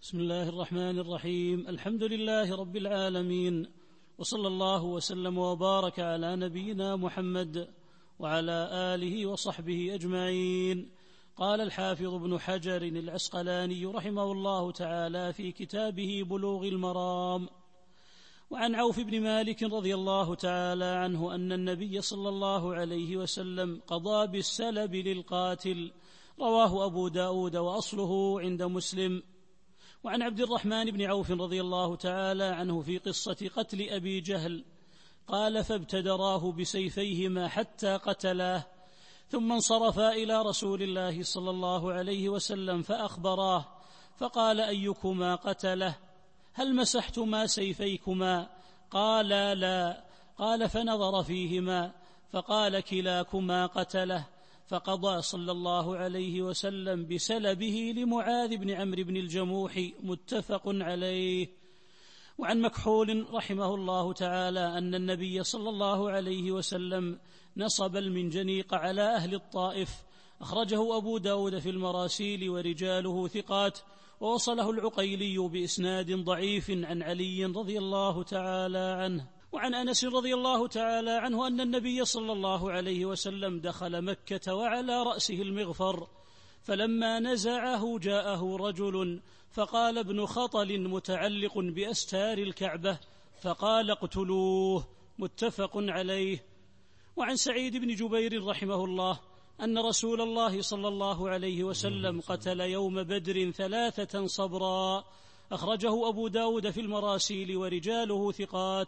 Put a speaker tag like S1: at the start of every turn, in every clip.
S1: بسم الله الرحمن الرحيم. الحمد لله رب العالمين، وصلى الله وسلم وبارك على نبينا محمد وعلى آله وصحبه أجمعين. قال الحافظ ابن حجر العسقلاني رحمه الله تعالى في كتابه بلوغ المرام: وعن عوف بن مالك رضي الله تعالى عنه أن النبي صلى الله عليه وسلم قضى بالسلب للقاتل، رواه أبو داود وأصله عند مسلم. وعن عبد الرحمن بن عوف رضي الله تعالى عنه في قصة قتل أبي جهل قال: فابتدراه بسيفيهما حتى قتلاه، ثم انصرفا إلى رسول الله صلى الله عليه وسلم فأخبراه، فقال: أيكما قتله؟ هل مسحتما سيفيكما؟ قال: لا. قال: فنظر فيهما فقال: كلاكما قتله، فقضى صلى الله عليه وسلم بسلبه لمعاذ بن عمرو بن الجموح، متفق عليه. وعن مكحول رحمه الله تعالى أن النبي صلى الله عليه وسلم نصب المنجنيق على أهل الطائف، أخرجه أبو داود في المراسيل ورجاله ثقات، ووصله العقيلي بإسناد ضعيف عن علي رضي الله تعالى عنه. وعن أنس رضي الله تعالى عنه أن النبي صلى الله عليه وسلم دخل مكة وعلى رأسه المغفر، فلما نزعه جاءه رجل فقال: ابن خطل متعلق بأستار الكعبة، فقال: اقتلوه، متفق عليه. وعن سعيد بن جبير رحمه الله أن رسول الله صلى الله عليه وسلم قتل يوم بدر 3 صبرا، أخرجه أبو داود في المراسيل ورجاله ثقات.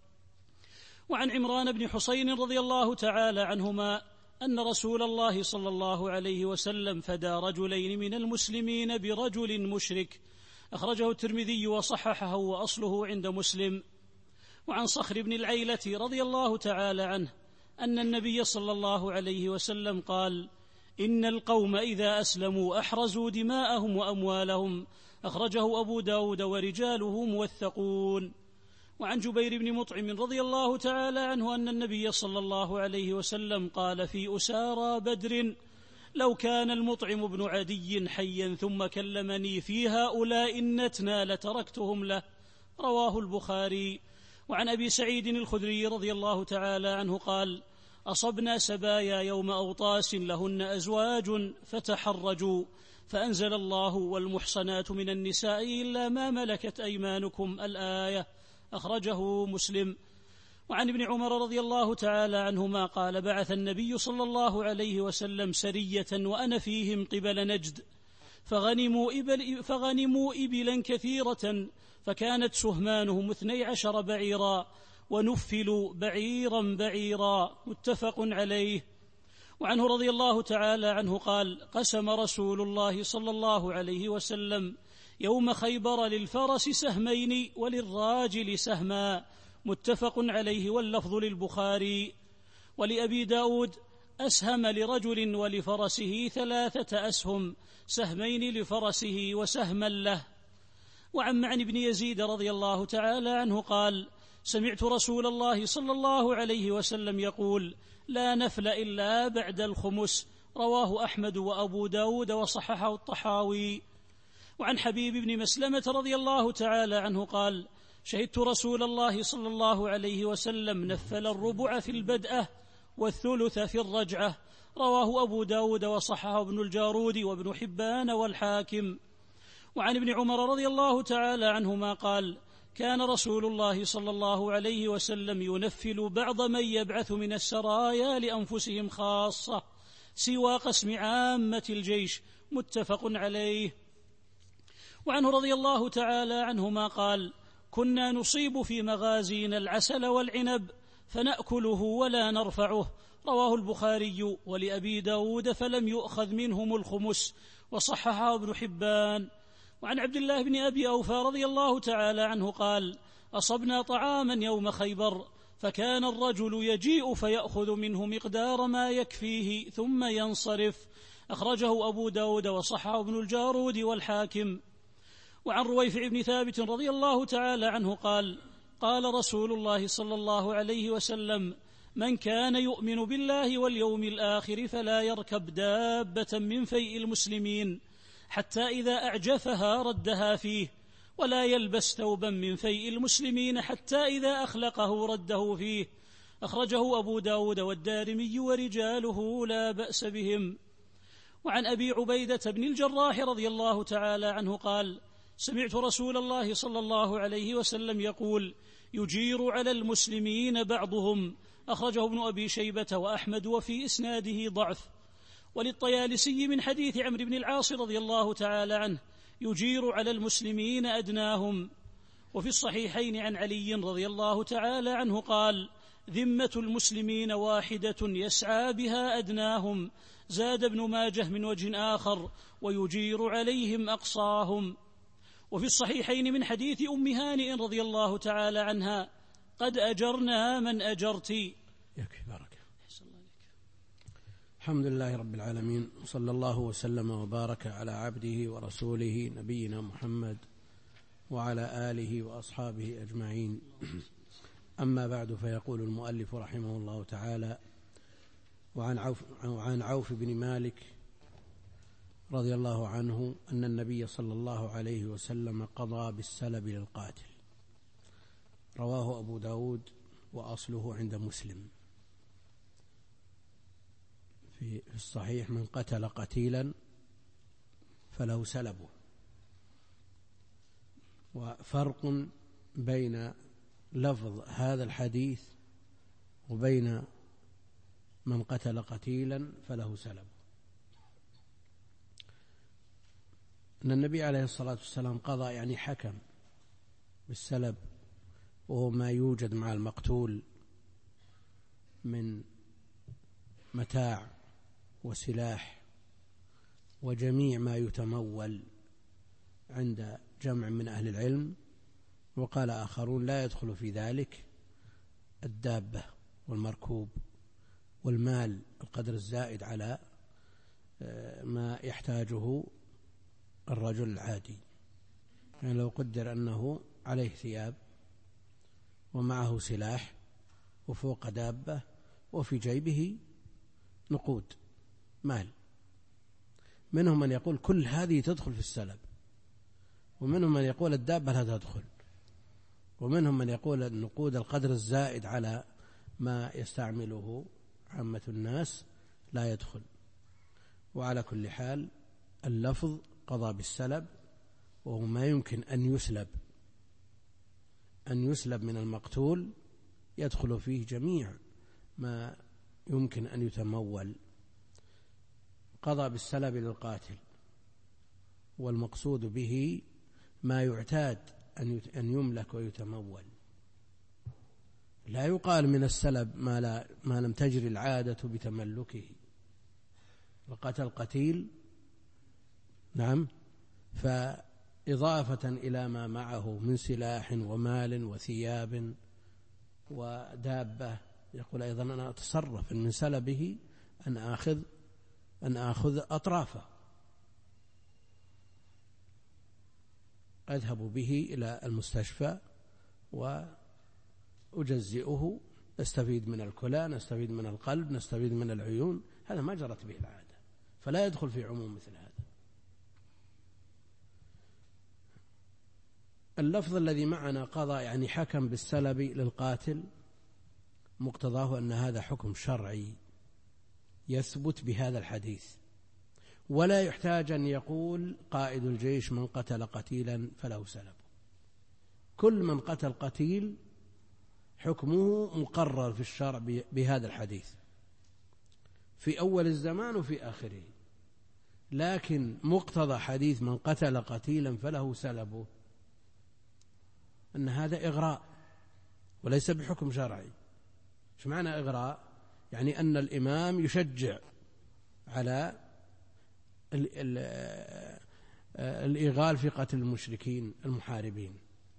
S1: وعن عمران بن حسين رضي الله تعالى عنهما أن رسول الله صلى الله عليه وسلم فدى رجلين من المسلمين برجل مشرك، أخرجه الترمذي وصححه وأصله عند مسلم. وعن صخر بن العيلة رضي الله تعالى عنه أن النبي صلى الله عليه وسلم قال: إن القوم إذا أسلموا أحرزوا دماءهم وأموالهم، أخرجه أبو داود ورجاله موثقون. وعن جبير بن مطعم رضي الله تعالى عنه أن النبي صلى الله عليه وسلم قال في أسارى بدر: لو كان المطعم بن عدي حيا ثم كلمني في هؤلاء النتنى لتركتهم له، رواه البخاري. وعن أبي سعيد الخدري رضي الله تعالى عنه قال: أصبنا سبايا يوم أوطاس لهن أزواج فتحرجوا، فأنزل الله: والمحصنات من النساء إلا ما ملكت أيمانكم، الآية، أخرجه مسلم. وعن ابن عمر رضي الله تعالى عنهما قال: بعث النبي صلى الله عليه وسلم سرية وأنا فيهم قبل نجد، فغنموا إبلا كثيرة، فكانت سهمانهم 12 بعيرا، ونفلوا بعيرا بعيرا، متفق عليه. وعنه رضي الله تعالى عنه قال: قسم رسول الله صلى الله عليه وسلم يوم خيبر للفرس سهمين وللراجل سهما، متفق عليه، واللفظ للبخاري. ولأبي داود: أسهم لرجل ولفرسه 3 أسهم، سهمين لفرسه وسهما له. وعن معن بن يزيد رضي الله تعالى عنه قال: سمعت رسول الله صلى الله عليه وسلم يقول: لا نفل إلا بعد الخمس، رواه أحمد وأبو داود وصححه الطحاوي. وعن حبيب بن مسلمة رضي الله تعالى عنه قال: شهدت رسول الله صلى الله عليه وسلم نفل الربع في البدءة والثلث في الرجعة، رواه أبو داود وصححه ابن الجارود وابن حبان والحاكم. وعن ابن عمر رضي الله تعالى عنهما قال: كان رسول الله صلى الله عليه وسلم ينفل بعض من يبعث من السرايا لأنفسهم خاصة سوى قسم عامة الجيش، متفق عليه. وعنه رضي الله تعالى عنهما قال: كنا نصيب في مغازينا العسل والعنب فنأكله ولا نرفعه، رواه البخاري. ولأبي داود: فلم يؤخذ منهم الخمس، وصححه ابن حبان. وعن عبد الله بن أبي أوفى رضي الله تعالى عنه قال: أصبنا طعاما يوم خيبر، فكان الرجل يجيء فيأخذ منه مقدار ما يكفيه ثم ينصرف، أخرجه أبو داود وصححه ابن الجارود والحاكم. وعن رويفع بن ثابت رضي الله تعالى عنه قال: قال رسول الله صلى الله عليه وسلم: من كان يؤمن بالله واليوم الآخر فلا يركب دابة من فيء المسلمين حتى إذا أعجفها ردها فيه، ولا يلبس ثوبا من فيء المسلمين حتى إذا أخلقه رده فيه. أخرجه أبو داود والدارمي ورجاله لا بأس بهم. وعن أبي عبيدة بن الجراح رضي الله تعالى عنه قال: سمعت رسول الله صلى الله عليه وسلم يقول: يجير على المسلمين بعضهم. أخرجه ابن أبي شيبة وأحمد وفي إسناده ضعف. وللطيالسي من حديث عمرو بن العاص رضي الله تعالى عنه: يجير على المسلمين أدناهم. وفي الصحيحين عن علي رضي الله تعالى عنه قال: ذمة المسلمين واحدة يسعى بها أدناهم. زاد ابن ماجه من وجه آخر: ويجير عليهم أقصاهم. وفي الصحيحين من حديث أم هانئ رضي الله تعالى عنها: قد أجرنا من أجرت.
S2: يكفي بارك. الحمد لله رب العالمين، صلى الله وسلم وبارك على عبده ورسوله نبينا محمد وعلى آله وأصحابه أجمعين. أما بعد، فيقول المؤلف رحمه الله تعالى: وعن عوف بن مالك رضي الله عنه أن النبي صلى الله عليه وسلم قضى بالسلب للقاتل. رواه أبو داود وأصله عند مسلم في الصحيح: من قتل قتيلا فله سلبه. وفرق بين لفظ هذا الحديث وبين من قتل قتيلا فله سلبه. أن النبي عليه الصلاة والسلام قضى يعني حكم بالسلب، وهو ما يوجد مع المقتول من متاع وسلاح وجميع ما يتمول عند جمع من أهل العلم. وقال آخرون: لا يدخل في ذلك الدابة والمركوب والمال، القدر الزائد على ما يحتاجه الرجل العادي. يعني لو قدر أنه عليه ثياب ومعه سلاح وفوق دابة وفي جيبه نقود مال، منهم من يقول كل هذه تدخل في السلب، ومنهم من يقول الدابة لا تدخل، ومنهم من يقول النقود القدر الزائد على ما يستعمله عامة الناس لا يدخل. وعلى كل حال اللفظ قضى بالسلب، وهو ما يمكن أن يسلب من المقتول، يدخل فيه جميع ما يمكن أن يتمول. قضى بالسلب للقاتل، والمقصود به ما يعتاد أن يملك ويتمول. لا يقال من السلب ما لم تجري العادة بتملكه. وقتل قتيل، نعم، فإضافة إلى ما معه من سلاح ومال وثياب ودابة، يقول أيضا: أنا أتصرف من سلبه أن آخذ أطرافه، أذهب به إلى المستشفى وأجزئه، نستفيد من الكلى، نستفيد من القلب، نستفيد من العيون. هذا ما جرت به العادة، فلا يدخل في عموم مثل هذا. اللفظ الذي معنا قضى يعني حكم بالسلب للقاتل، مقتضاه أن هذا حكم شرعي يثبت بهذا الحديث، ولا يحتاج أن يقول قائد الجيش: من قتل قتيلا فله سلب. كل من قتل قتيل حكمه مقرر في الشرع بهذا الحديث في أول الزمان وفي آخره. لكن مقتضى حديث من قتل قتيلا فله سلبه أن هذا إغراء وليس بحكم شرعي. إيش معنى إغراء؟ يعني أن الإمام يشجع على الإغال في قتل المشركين المحاربين،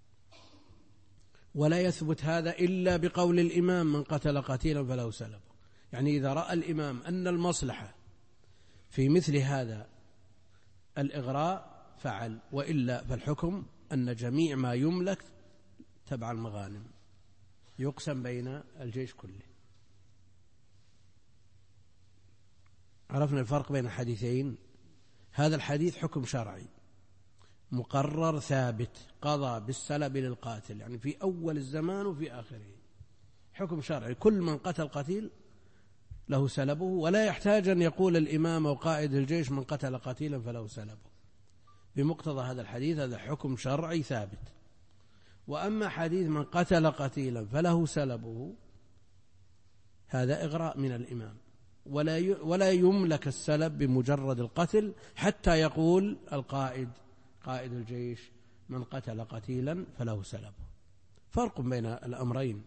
S2: ولا يثبت هذا إلا بقول الإمام: من قتل قتيلا فله سلب. يعني إذا رأى الإمام أن المصلحة في مثل هذا الإغراء فعل، وإلا فالحكم أن جميع ما يملك تبع المغانم يقسم بين الجيش كله. عرفنا الفرق بين الحديثين. هذا الحديث حكم شرعي مقرر ثابت، قضى بالسلب للقاتل، يعني في أول الزمان وفي آخره، حكم شرعي. كل من قتل قتيل له سلبه، ولا يحتاج أن يقول الإمام أو قائد الجيش من قتل قتيلا فله سلبه. بمقتضى هذا الحديث هذا حكم شرعي ثابت. وأما حديث من قتل قتيلا فله سلبه، هذا إغراء من الإمام، ولا يملك السلب بمجرد القتل حتى يقول القائد، قائد الجيش، من قتل قتيلا فله سلبه. فرق بين الأمرين.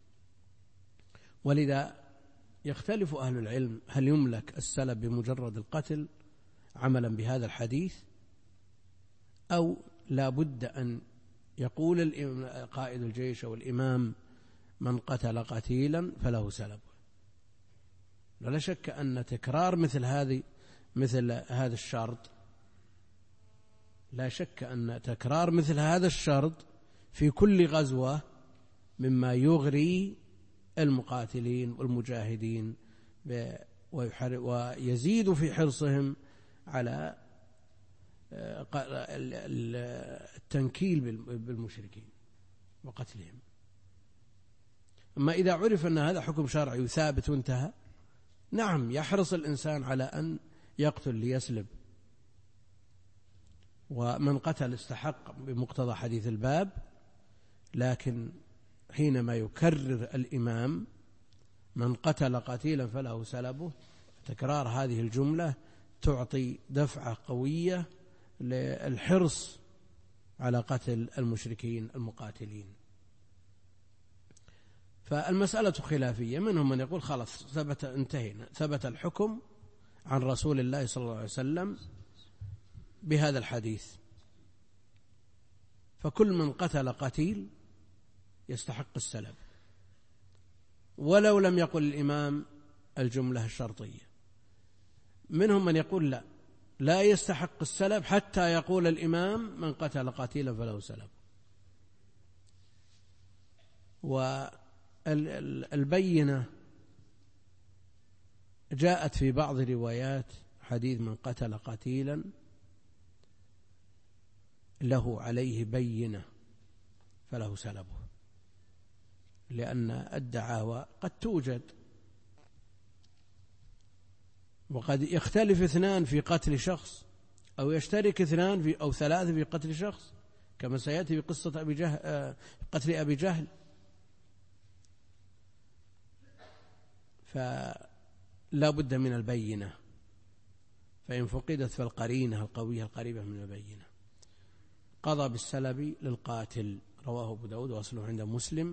S2: ولذا يختلف أهل العلم هل يملك السلب بمجرد القتل عملا بهذا الحديث، أو لا بد أن يقول قائد الجيش أو الإمام من قتل قتيلا فله سلبه. ولا شك أن تكرار مثل هذا الشرط، لا شك أن تكرار مثل هذا الشرط في كل غزوة مما يغري المقاتلين والمجاهدين ويزيد في حرصهم على التنكيل بالمشركين وقتلهم. أما إذا عرف أن هذا حكم شرعي ثابت وانتهى، نعم يحرص الإنسان على أن يقتل ليسلب، ومن قتل استحق بمقتضى حديث الباب. لكن حينما يكرر الإمام من قتل قتيلا فله سلبه، تكرار هذه الجملة تعطي دفعة قوية للحرص على قتل المشركين المقاتلين. فالمسألة خلافية، منهم من يقول خلاص ثبت، انتهينا، ثبت الحكم عن رسول الله صلى الله عليه وسلم بهذا الحديث، فكل من قتل قتيل يستحق السلب ولو لم يقل الإمام الجملة الشرطية. منهم من يقول لا يستحق السلب حتى يقول الإمام من قتل قتيلا فله سلب. والبينة جاءت في بعض روايات حديث من قتل قتيلا له عليه بينة فله سلبه، لأن الدعاوى قد توجد، وقد يختلف اثنان في قتل شخص، أو يشترك اثنان أو ثلاثة في قتل شخص، كما سيأتي في قصة قتل أبي جهل. فلا بد من البينة، فإن فقدت فالقرينة القوية القريبة من البينة. قضى بالسلب للقاتل، رواه أبو داود وأصله عند مسلم.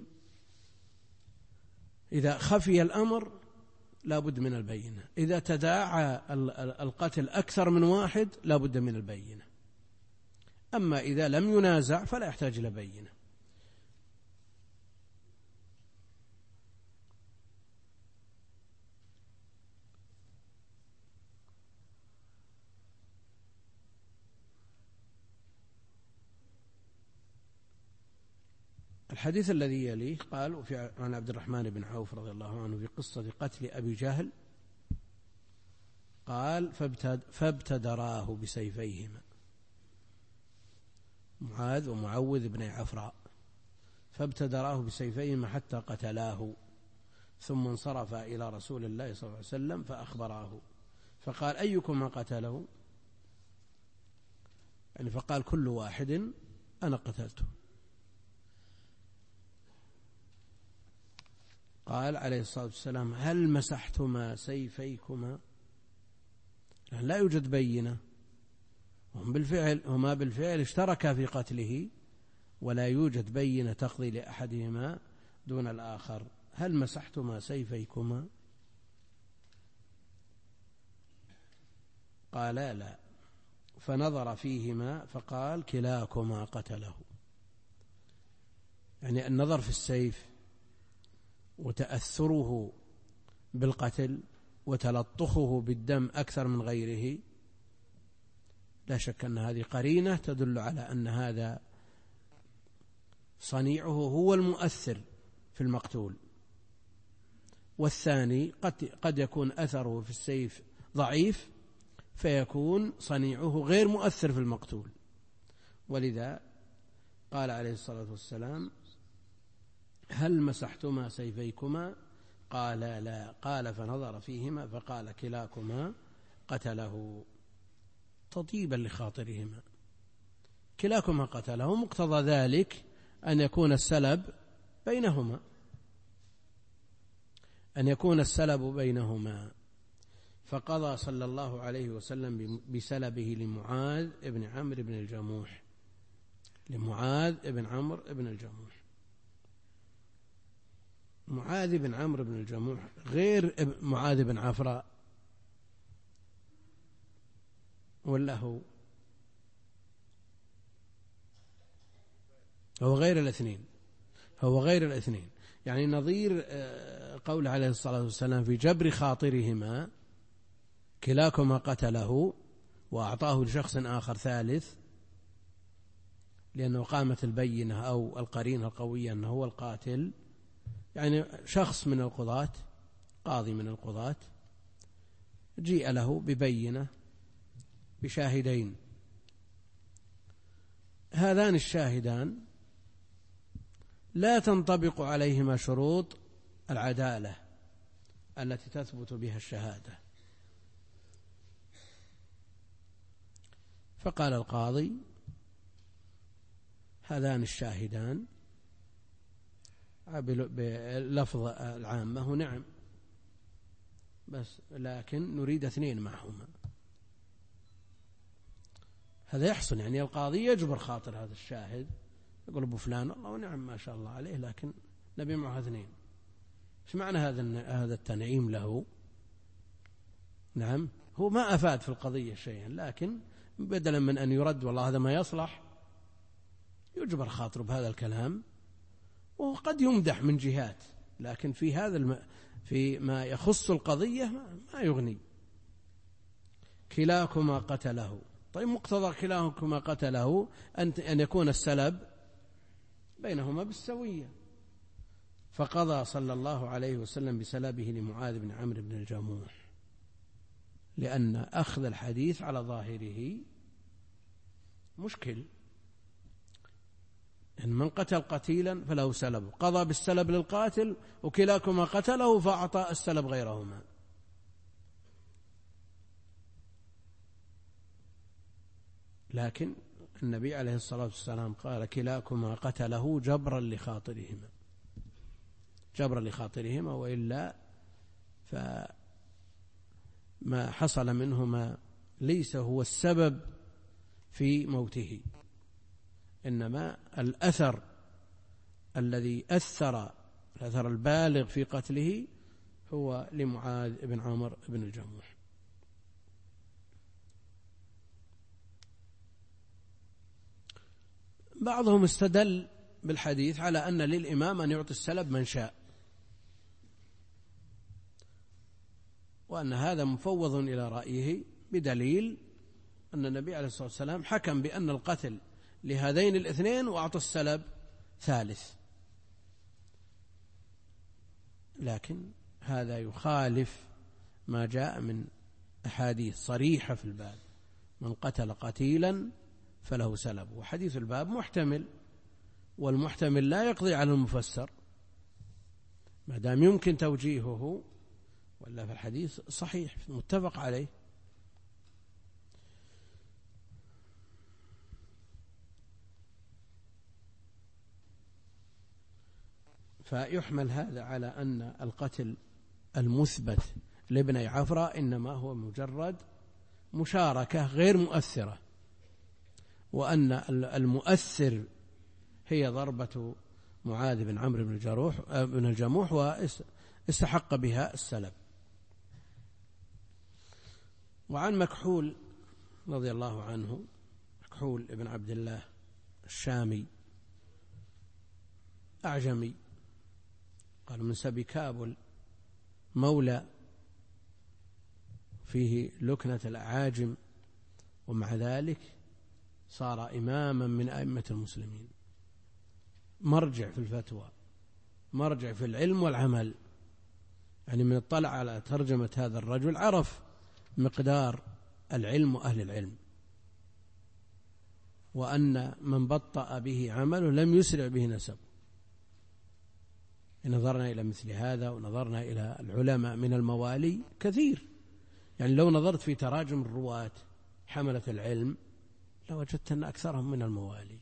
S2: إذا خفي الأمر لا بد من البينة، إذا تداعى القتل أكثر من واحد لا بد من البينة. أما إذا لم ينازع فلا يحتاج إلى بينة. الحديث الذي يليه قال عن عبد الرحمن بن عوف رضي الله عنه في قصة قتل أبي جهل قال فابتدراه بسيفيهما، معاذ ومعوذ بن عفراء، فابتدراه بسيفيهما حتى قتلاه، ثم انصرف إلى رسول الله صلى الله عليه وسلم فأخبراه، فقال أيكم قتله؟ يعني فقال كل واحد أنا قتلته. قال عليه الصلاة والسلام هل مسحتما سيفيكما؟ لا يوجد بينة، هما بالفعل اشتركا في قتله، ولا يوجد بينة تقضي لأحدهما دون الآخر. هل مسحتما سيفيكما؟ قال لا، فنظر فيهما فقال كلاكما قتله. يعني النظر في السيف وتأثره بالقتل وتلطخه بالدم أكثر من غيره، لا شك أن هذه قرينة تدل على أن هذا صنيعه هو المؤثر في المقتول. والثاني قد يكون أثره في السيف ضعيف، فيكون صنيعه غير مؤثر في المقتول. ولذا قال عليه الصلاة والسلام: هل مسحتما سيفيكما؟ قال: لا. قال: فنظر فيهما فقال: كلاكما قتله، تطيبا لخاطرهما. كلاكما قتله، مقتضى ذلك أن يكون السلب بينهما، فقضى صلى الله عليه وسلم بسلبه لمعاذ بن عمرو بن الجموح، معاذ بن عمرو بن الجموح غير معاذ بن عفراء، ولا هو غير الاثنين، يعني نظير قول عليه الصلاة والسلام في جبر خاطرهما: كلاكما قتله، وأعطاه لشخص آخر ثالث، لأنه قامت البينة أو القرينة القوية أنه هو القاتل، يعني شخص من القضاة، قاضي من القضاة، جيء له ببينة بشاهدين، هذان الشاهدان لا تنطبق عليهما شروط العدالة التي تثبت بها الشهادة. فقال القاضي: هذان الشاهدان بلفظ العامة نعم، بس لكن نريد 2 معهما. هذا يحصل، يعني القاضي يجبر خاطر هذا الشاهد، يقول: أبو فلان الله نعم ما شاء الله عليه، لكن نبي معه 2. ايش معنى هذا التنعيم له؟ نعم، هو ما أفاد في القضية شيئا، لكن بدلا من أن يرد والله هذا ما يصلح، يجبر خاطره بهذا الكلام، وقد يمدح من جهات، لكن في هذا في ما يخص القضية ما يغني. كلاكما قتله، طيب مقتضى كلاكما قتله أن يكون السلب بينهما بالسوية. فقضى صلى الله عليه وسلم بسلبه لمعاذ بن عمرو بن الجموح، لأن أخذ الحديث على ظاهره مشكل، إن من قتل قتيلا فله سلب، قضى بالسلب للقاتل وكلاكما قتله فأعطى السلب غيرهما. لكن النبي عليه الصلاة والسلام قال: كلاكما قتله جبرا لخاطرهما، وإلا فما حصل منهما ليس هو السبب في موته، إنما الأثر الذي أثر الأثر البالغ في قتله هو لمعاذ بن عمرو بن الجموح. بعضهم استدل بالحديث على أن للإمام أن يعطي السلب من شاء، وأن هذا مفوض إلى رأيه، بدليل أن النبي عليه الصلاة والسلام حكم بأن القتل لهذين الاثنين وأعطى السلب ثالث. لكن هذا يخالف ما جاء من أحاديث صريحة في الباب: من قتل قتيلا فله سلب. وحديث الباب محتمل، والمحتمل لا يقضي على المفسر ما دام يمكن توجيهه، ولا في الحديث صحيح متفق عليه. فيحمل هذا على أن القتل المثبت لابني عفراء إنما هو مجرد مشاركة غير مؤثرة، وأن المؤثر هي ضربة معاذ بن عمرو بن الجموح واستحق بها السلب. وعن مكحول رضي الله عنه، مكحول ابن عبد الله الشامي أعجمي، قال من سبي كابل، مولى فيه لكنة الأعاجم، ومع ذلك صار إماما من أئمة المسلمين، مرجع في الفتوى، مرجع في العلم والعمل. يعني من اطلع على ترجمة هذا الرجل عرف مقدار العلم وأهل العلم، وأن من بطأ به عمله لم يسرع به نسبه. إن نظرنا إلى مثل هذا ونظرنا إلى العلماء من الموالي كثير، يعني لو نظرت في تراجم الرواة حملة العلم لوجدت أن أكثرهم من الموالي،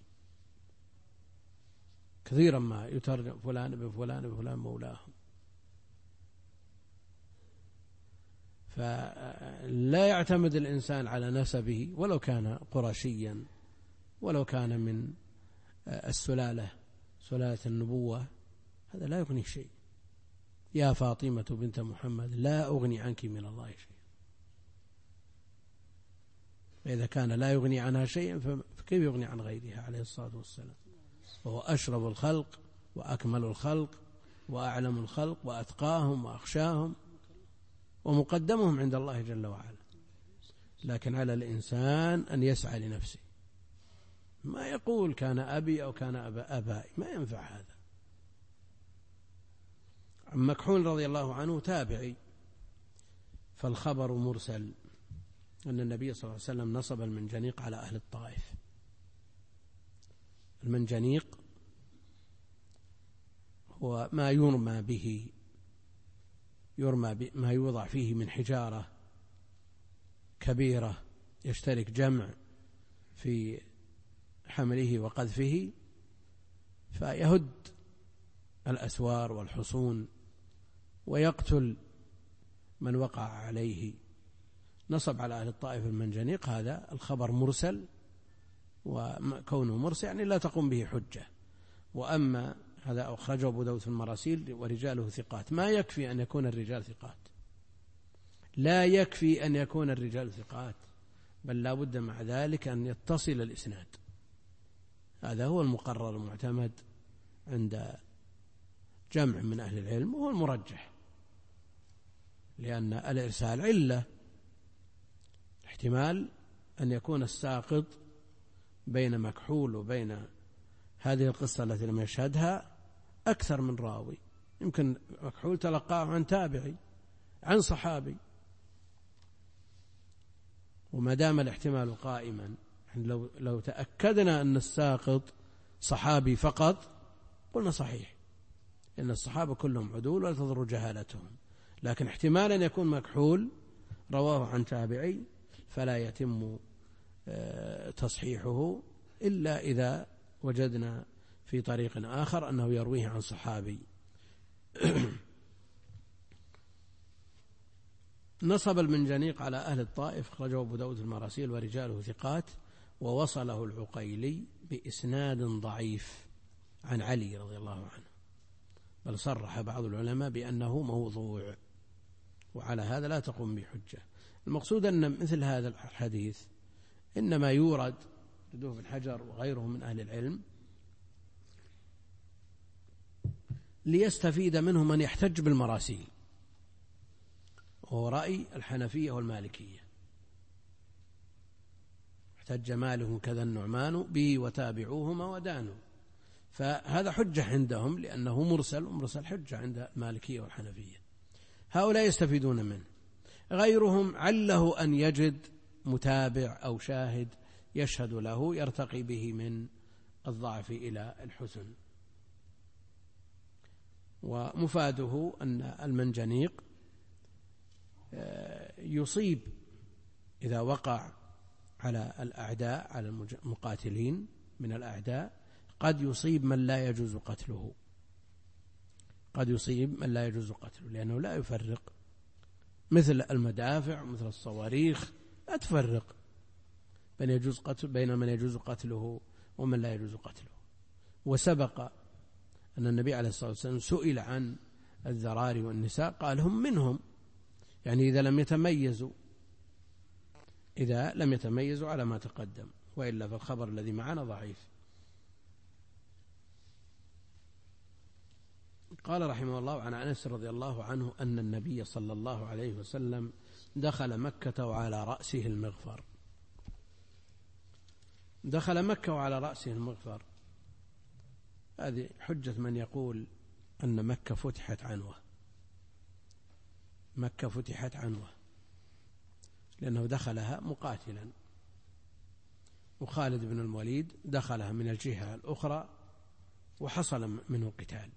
S2: كثيرا ما يترجم فلان بفلان بفلان مولاهم. فلا يعتمد الإنسان على نسبه ولو كان قرشيا، ولو كان من السلالة، سلالة النبوة، هذا لا يغني شيء. يا فاطمة بنت محمد لا أغني عنك من الله شيء. فإذا كان لا يغني عنها شيئا فكيف يغني عن غيرها عليه الصلاة والسلام؟ وهو أشرف الخلق وأكمل الخلق وأعلم الخلق وأتقاهم وأخشاهم ومقدمهم عند الله جل وعلا. لكن على الإنسان أن يسعى لنفسه، ما يقول كان أبي أو كان أبائي، ما ينفع هذا. عن مكحول رضي الله عنه تابعي، فالخبر مرسل أن النبي صلى الله عليه وسلم نصب المنجنيق على أهل الطائف. المنجنيق هو ما يرمى به، ما يوضع فيه من حجارة كبيرة يشترك جمع في حمله وقذفه فيهد الأسوار والحصون ويقتل من وقع عليه. نصب على أهل الطائف المنجنيق، هذا الخبر مرسل، وكونه مرسل يعني لا تقوم به حجة. وأما هذا أخرجه أبو داود في المراسيل ورجاله ثقات، ما يكفي أن يكون الرجال ثقات، لا يكفي أن يكون الرجال ثقات، بل لا بد مع ذلك أن يتصل الإسناد. هذا هو المقرر المعتمد عند جمع من أهل العلم، وهو المرجح، لأن الإرسال علة، احتمال أن يكون الساقط بين مكحول وبين هذه القصة التي لم يشهدها أكثر من راوي. يمكن مكحول تلقاه عن تابعي عن صحابي، وما دام الاحتمال قائما، لو تأكدنا أن الساقط صحابي فقط قلنا صحيح، إن الصحابة كلهم عدول ولا تضر جهالتهم. لكن احتمال أن يكون مكحول رواه عن تابعي فلا يتم تصحيحه إلا إذا وجدنا في طريق آخر أنه يرويه عن صحابي. نصب المنجنيق على أهل الطائف، أخرجه أبو داود المراسيل ورجاله ثقات، ووصله العقيلي بإسناد ضعيف عن علي رضي الله عنه، بل صرح بعض العلماء بأنه موضوع، وعلى هذا لا تقوم بحجة. المقصود أن مثل هذا الحديث إنما يورد ردوه بن حجر وغيره من أهل العلم ليستفيد منه من يحتج بالمراسيل، وهو رأي الحنفية والمالكية. احتج مالك كذا النعمان به وتابعوهما ودانوا، فهذا حجة عندهم لأنه مرسل، ومرسل حجة عند المالكية والحنفية. هؤلاء يستفيدون منه. غيرهم عله أن يجد متابع أو شاهد يشهد له يرتقي به من الضعف إلى الحسن. ومفاده أن المنجنيق يصيب إذا وقع على الأعداء، على المقاتلين من الأعداء، قد يصيب من لا يجوز قتله، قد يصيب من لا يجوز قتله، لأنه لا يفرق، مثل المدافع ومثل الصواريخ لا تفرق بين من يجوز قتله ومن لا يجوز قتله. وسبق أن النبي عليه الصلاة والسلام سئل عن الذراري والنساء قال هم منهم، يعني إذا لم يتميزوا على ما تقدم، وإلا فالخبر الذي معنا ضعيف. قال رحمه الله عن أنس رضي الله عنه أن النبي صلى الله عليه وسلم دخل مكة وعلى رأسه المغفر. دخل مكة وعلى رأسه المغفر، هذه حجة من يقول أن مكة فتحت عنوة. مكة فتحت عنوة، لأنه دخلها مقاتلا، وخالد بن الوليد دخلها من الجهة الأخرى وحصل منه قتال.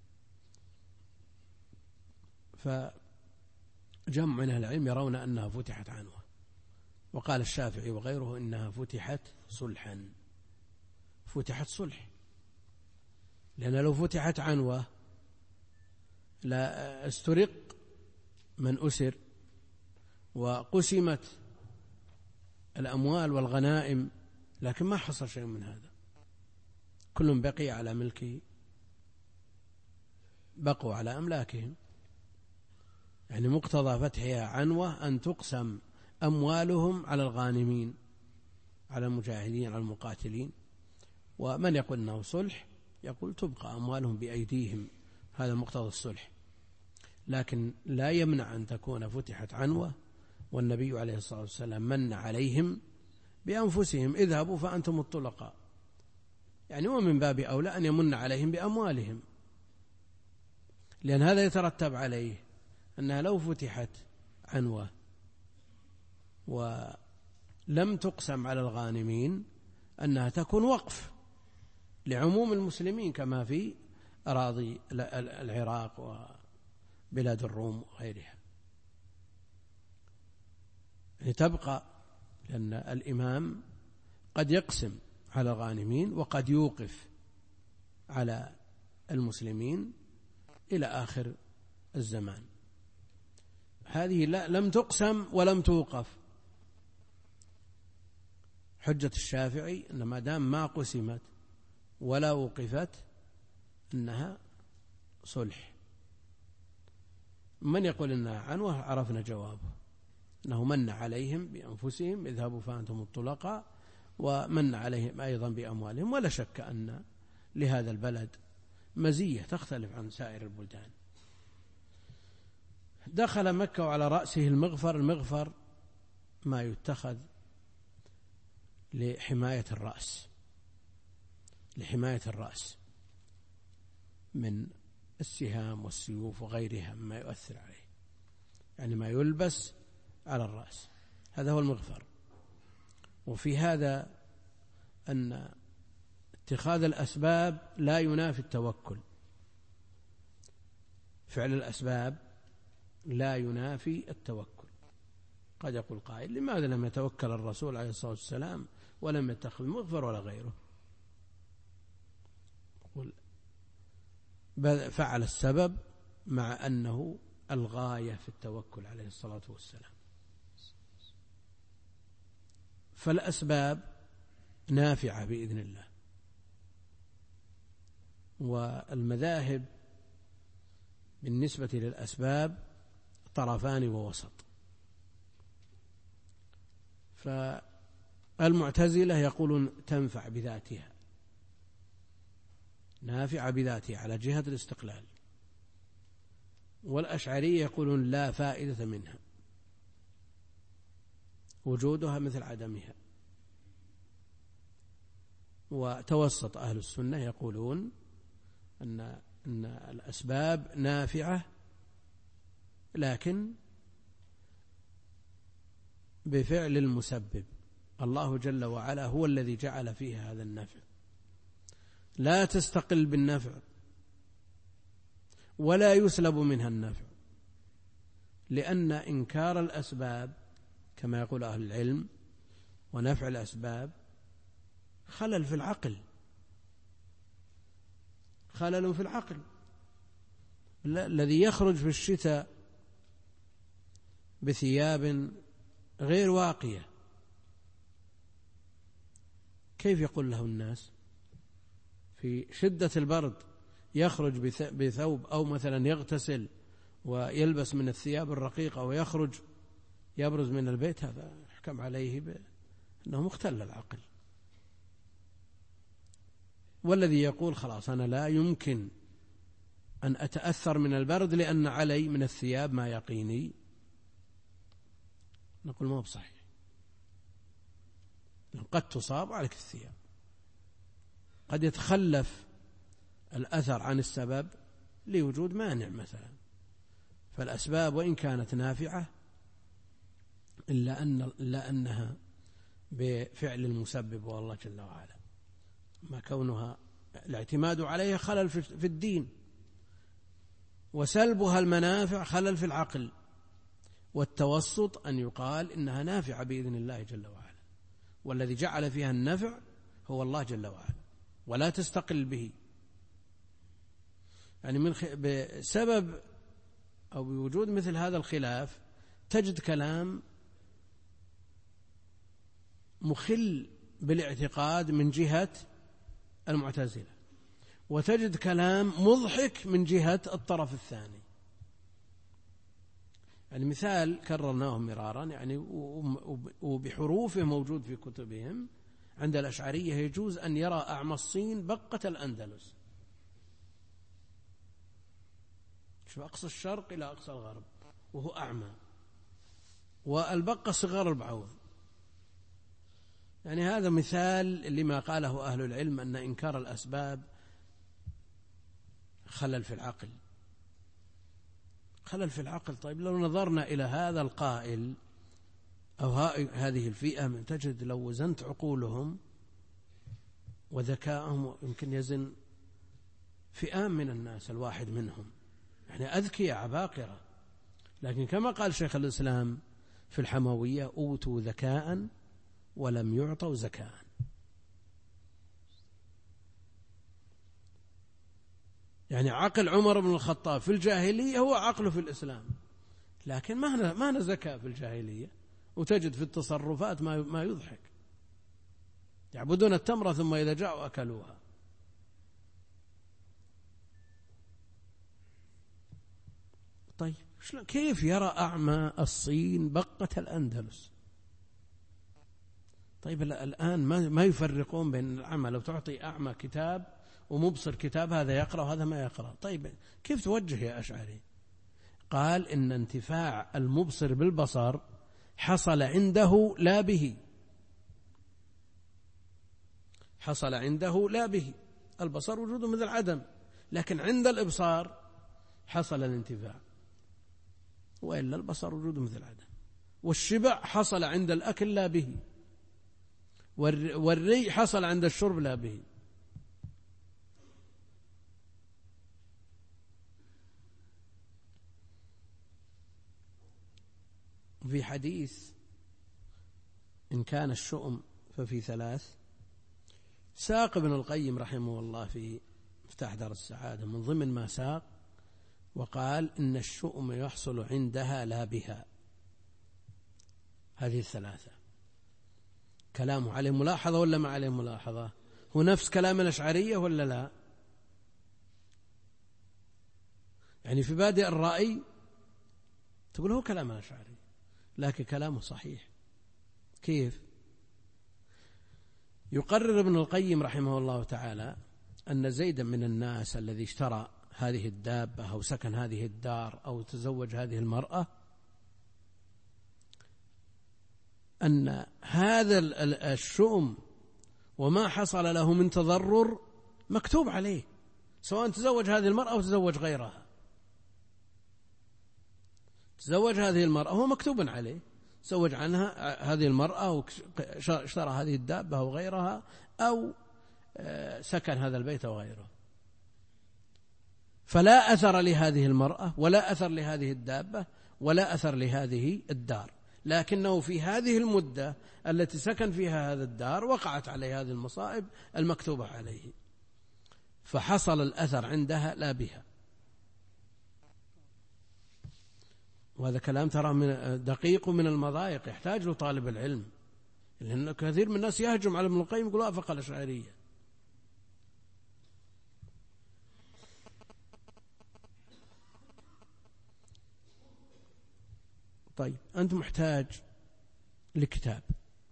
S2: فجمع من العلم يرون أنها فتحت عنوة، وقال الشافعي وغيره إنها فتحت صلحا، فتحت صلح، لأن لو فتحت عنوة لا استرق من أسر وقسمت الأموال والغنائم، لكن ما حصل شيء من هذا، كل بقي على ملكه، بقوا على أملاكهم. يعني مقتضى فتحها عنوة أن تقسم أموالهم على الغانمين، على المجاهدين، على المقاتلين. ومن يقول أنه صلح يقول تبقى أموالهم بأيديهم، هذا مقتضى الصلح، لكن لا يمنع أن تكون فتحت عنوة والنبي عليه الصلاة والسلام من عليهم بأنفسهم، اذهبوا فأنتم الطلقاء، يعني ومن باب أولى أن يمن عليهم بأموالهم، لأن هذا يترتب عليه أنها لو فتحت عنوة ولم تقسم على الغانمين أنها تكون وقف لعموم المسلمين كما في أراضي العراق وبلاد الروم وغيرها، يعني تبقى، لأن الإمام قد يقسم على الغانمين وقد يوقف على المسلمين إلى آخر الزمان. هذه لم تقسم ولم توقف. حجة الشافعي أن ما دام ما قسمت ولا وقفت أنها صلح. من يقول أنها عنوة عرفنا جوابه، أنه من عليهم بأنفسهم اذهبوا فأنتم الطلقاء، ومن عليهم أيضا بأموالهم. ولا شك أن لهذا البلد مزية تختلف عن سائر البلدان. دخل مكة وعلى رأسه المغفر. المغفر ما يتخذ لحماية الرأس، لحماية الرأس من السهام والسيوف وغيرها مما يؤثر عليه، يعني ما يلبس على الرأس، هذا هو المغفر. وفي هذا أن اتخاذ الأسباب لا ينافي التوكل، فعل الأسباب لا ينافي التوكل. قد يقول قائل لماذا لم يتوكل الرسول عليه الصلاة والسلام ولم يتخذ مغفر ولا غيره؟ فعل السبب مع أنه الغاية في التوكل عليه الصلاة والسلام. فالأسباب نافعة بإذن الله. والمذاهب بالنسبة للأسباب طرفان ووسط. فالمعتزلة يقولون تنفع بذاتها، نافعة بذاتها على جهة الاستقلال، والأشعرية يقولون لا فائدة منها، وجودها مثل عدمها. وتوسط أهل السنة يقولون أن الأسباب نافعة، لكن بفعل المسبب. الله جل وعلا هو الذي جعل فيها هذا النفع، لا تستقل بالنفع ولا يسلب منها النفع، لأن إنكار الأسباب كما يقول أهل العلم ونفع الأسباب خلل في العقل، خلل في العقل. الذي يخرج في الشتاء بثياب غير واقية كيف يقول له الناس؟ في شدة البرد يخرج بثوب، أو مثلا يغتسل ويلبس من الثياب الرقيقة ويخرج يبرز من البيت، هذا يحكم عليه بأنه مختل العقل. والذي يقول خلاص أنا لا يمكن أن أتأثر من البرد لأن علي من الثياب ما يقيني، نقول ما بصحيح، قد تصاب عليك الثياب، قد يتخلف الأثر عن السبب لوجود مانع مثلا. فالأسباب وإن كانت نافعة إلا أنها بفعل المسبب والله جل وعلا، ما كونها الاعتماد عليها خلل في الدين، وسلبها المنافع خلل في العقل، والتوسط أن يقال إنها نافعة بإذن الله جل وعلا، والذي جعل فيها النفع هو الله جل وعلا، ولا تستقل به. يعني بسبب أو بوجود مثل هذا الخلاف تجد كلام مخل بالاعتقاد من جهة المعتزلة، وتجد كلام مضحك من جهة الطرف الثاني. يعني مثال كررناه مرارا، يعني وبحروفه موجود في كتبهم، عند الأشعرية يجوز أن يرى أعمى الصين بقة الأندلس، شوف أقصى الشرق إلى أقصى الغرب وهو أعمى، والبقة صغار البعوض. يعني هذا مثال لما قاله أهل العلم أن إنكار الأسباب خلل في العقل، خلل في العقل. طيب لو نظرنا إلى هذا القائل أو هذه الفئة، من تجد لو وزنت عقولهم وذكاءهم يمكن يزن فئام من الناس الواحد منهم، يعني أذكياء عباقرة، لكن كما قال شيخ الإسلام في الحموية: أوتوا ذكاء ولم يعطوا زكاء. يعني عقل عمر بن الخطاب في الجاهلية هو عقله في الإسلام، لكن ما زكاة في الجاهلية، وتجد في التصرفات ما يضحك، يعبدون التمرة ثم إذا جاءوا أكلوها. طيب كيف يرى أعمى الصين بقة الأندلس؟ طيب الآن ما يفرقون بين الأعمى، لو تعطي أعمى كتاب ومبصر كتاب، هذا يقرأ وهذا ما يقرأ. طيب كيف توجه يا أشعري؟ قال إن انتفاع المبصر بالبصر حصل عنده لا به، حصل عنده لا به، البصر وجوده مثل عدم، لكن عند الإبصار حصل الانتفاع، وإلا البصر وجوده مثل عدم. والشبع حصل عند الأكل لا به، والري حصل عند الشرب لا به. في حديث إن كان الشؤم ففي ثلاث، ساق ابن القيم رحمه الله في مفتاح دار السعادة من ضمن ما ساق وقال إن الشؤم يحصل عندها لا بها. هذه الثلاثة كلامه عليه ملاحظة ولا ما عليه ملاحظة؟ هو نفس كلام الأشعرية ولا لا؟ يعني في بادئ الرأي تقول هو كلام الأشعري، لكن كلامه صحيح. كيف؟ يقرر ابن القيم رحمه الله تعالى أن زيدا من الناس الذي اشترى هذه الدابة أو سكن هذه الدار أو تزوج هذه المرأة، أن هذا الشؤم وما حصل له من تضرر مكتوب عليه، سواء تزوج هذه المرأة أو تزوج غيرها. تزوج هذه المرأة هو مكتوب عليه، تزوج عنها هذه المرأة أو اشترى هذه الدابة أو غيرها أو سكن هذا البيت أو غيره، فلا أثر لهذه المرأة ولا أثر لهذه الدابة ولا أثر لهذه الدار، لكنه في هذه المدة التي سكن فيها هذا الدار وقعت عليه هذه المصائب المكتوبة عليه، فحصل الأثر عندها لا بها. وهذا كلام ترى من دقيق من المضايق، يحتاج له طالب العلم، لأن كثير من الناس يهجم على ابن القيم يقول وافق الأشعرية. طيب أنت محتاج لكتاب،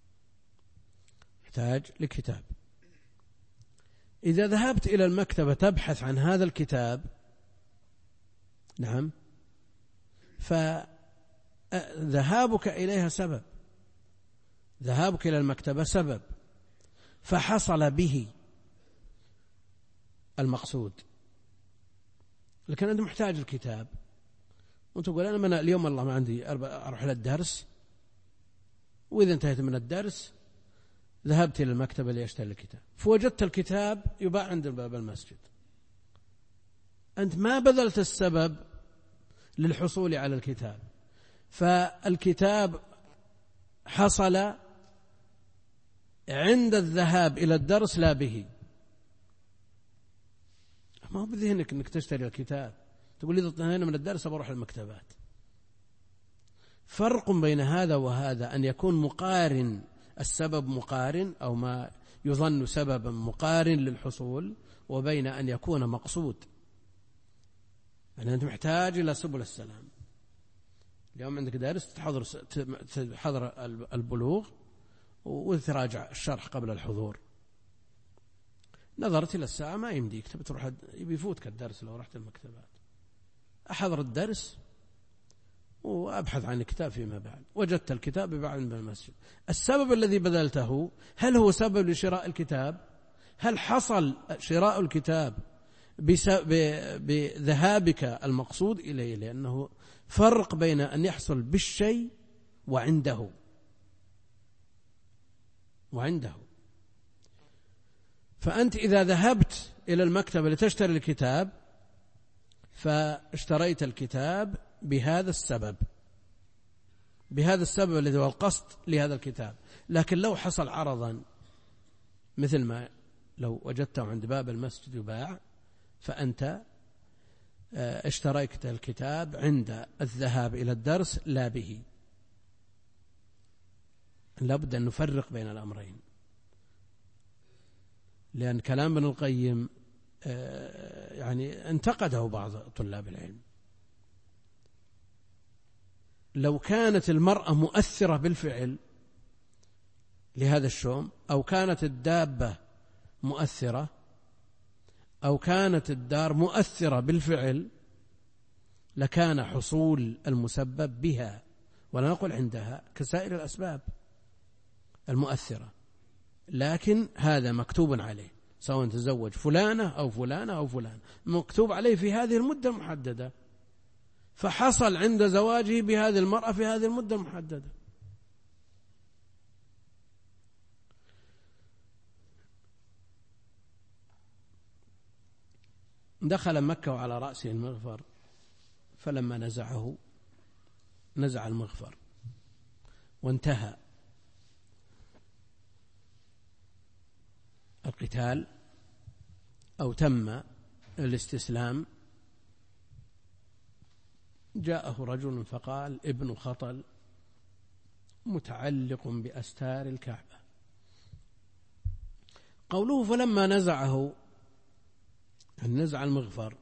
S2: إذا ذهبت إلى المكتبة تبحث عن هذا الكتاب، نعم، فذهابك إليها سبب، ذهابك إلى المكتبة سبب، فحصل به المقصود، لكن أنت محتاج الكتاب وتقول أنا اليوم الله ما عندي أروح للدرس وإذا انتهيت من الدرس ذهبت إلى المكتبة لأشتري الكتاب، فوجدت الكتاب يباع عند باب المسجد، أنت ما بذلت السبب للحصول على الكتاب، فالكتاب حصل عند الذهاب إلى الدرس لا به. ما هو بذهنك أنك تشتري الكتاب، تقول لي إذا انتهينا من الدرس بروح المكتبات. فرق بين هذا وهذا أن يكون مقارن، السبب مقارن أو ما يظن سببا مقارن للحصول، وبين أن يكون مقصود. يعني أنت محتاج إلى سبل السلام. اليوم عندك دارس تحضر البلوغ وتراجع الشرح قبل الحضور، نظرت إلى الساعة ما يمديك، تبي تروح يفوتك الدرس لو رحت المكتبات. أحضر الدرس وأبحث عن الكتاب فيما بعد، وجدت الكتاب بعد من المسجد. السبب الذي بذلته هل هو سبب لشراء الكتاب؟ هل حصل شراء الكتاب بذهابك المقصود إليه؟ لأنه فرق بين أن يحصل بالشيء وعنده. فأنت إذا ذهبت إلى المكتبة لتشتري الكتاب فاشتريت الكتاب بهذا السبب الذي هو القصد لهذا الكتاب. لكن لو حصل عرضا مثل ما لو وجدته عند باب المسجد يباع، فأنت اشتريت الكتاب عند الذهاب إلى الدرس لا به. لابد أن نفرق بين الأمرين، لأن كلام ابن القيم يعني انتقده بعض طلاب العلم. لو كانت المرأة مؤثرة بالفعل لهذا الشؤم، أو كانت الدابة مؤثرة، أو كانت الدار مؤثرة بالفعل، لكان حصول المسبب بها، ولا نقول عندها، كسائر الأسباب المؤثرة. لكن هذا مكتوب عليه، سواء تزوج فلانة أو فلانة أو فلان، مكتوب عليه في هذه المدة المحددة، فحصل عند زواجه بهذه المرأة في هذه المدة المحددة. دخل مكة وعلى رأسه المغفر، فلما نزع المغفر وانتهى القتال أو تم الاستسلام، جاءه رجل فقال: ابن خطل متعلق بأستار الكعبة. قوله فلما نزعه، النزع المغفر،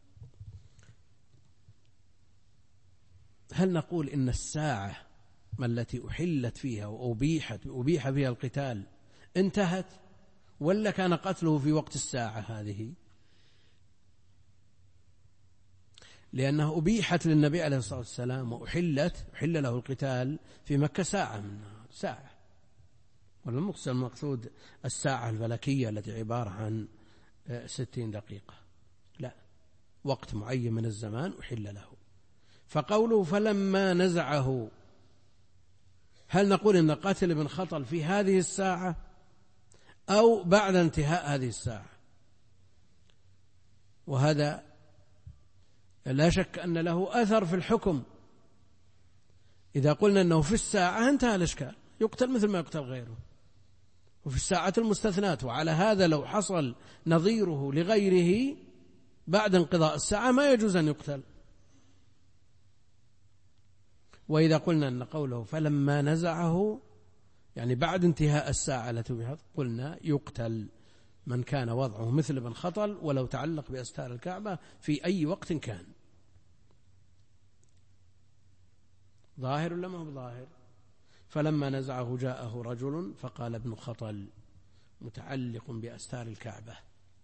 S2: هل نقول إن الساعة التي أحلت فيها وأبيح فيها القتال انتهت، ولا كان قتله في وقت الساعة هذه؟ لأنه أبيحت للنبي عليه الصلاة والسلام وأحل له القتال في مكة ساعة من النهار، ساعة، ولا المقصود الساعة الفلكية التي عبارة عن 60 دقيقة، لا، وقت معين من الزمان أحل له. فقوله فلما نزعه، هل نقول إن قتل ابن خطل في هذه الساعة أو بعد انتهاء هذه الساعة؟ وهذا لا شك أن له أثر في الحكم. إذا قلنا أنه في الساعة انتهى الإشكال، يقتل مثل ما يقتل غيره، وفي الساعة المستثنات. وعلى هذا لو حصل نظيره لغيره بعد انقضاء الساعة ما يجوز أن يقتل. وإذا قلنا أن قوله فلما نزعه يعني بعد انتهاء الساعة التي بحث، قلنا يقتل من كان وضعه مثل ابن خطل ولو تعلق بأستار الكعبة في أي وقت كان. ظاهر ولا ما هو ظاهر؟ فلما نزعه جاءه رجل فقال ابن خطل متعلق بأستار الكعبة.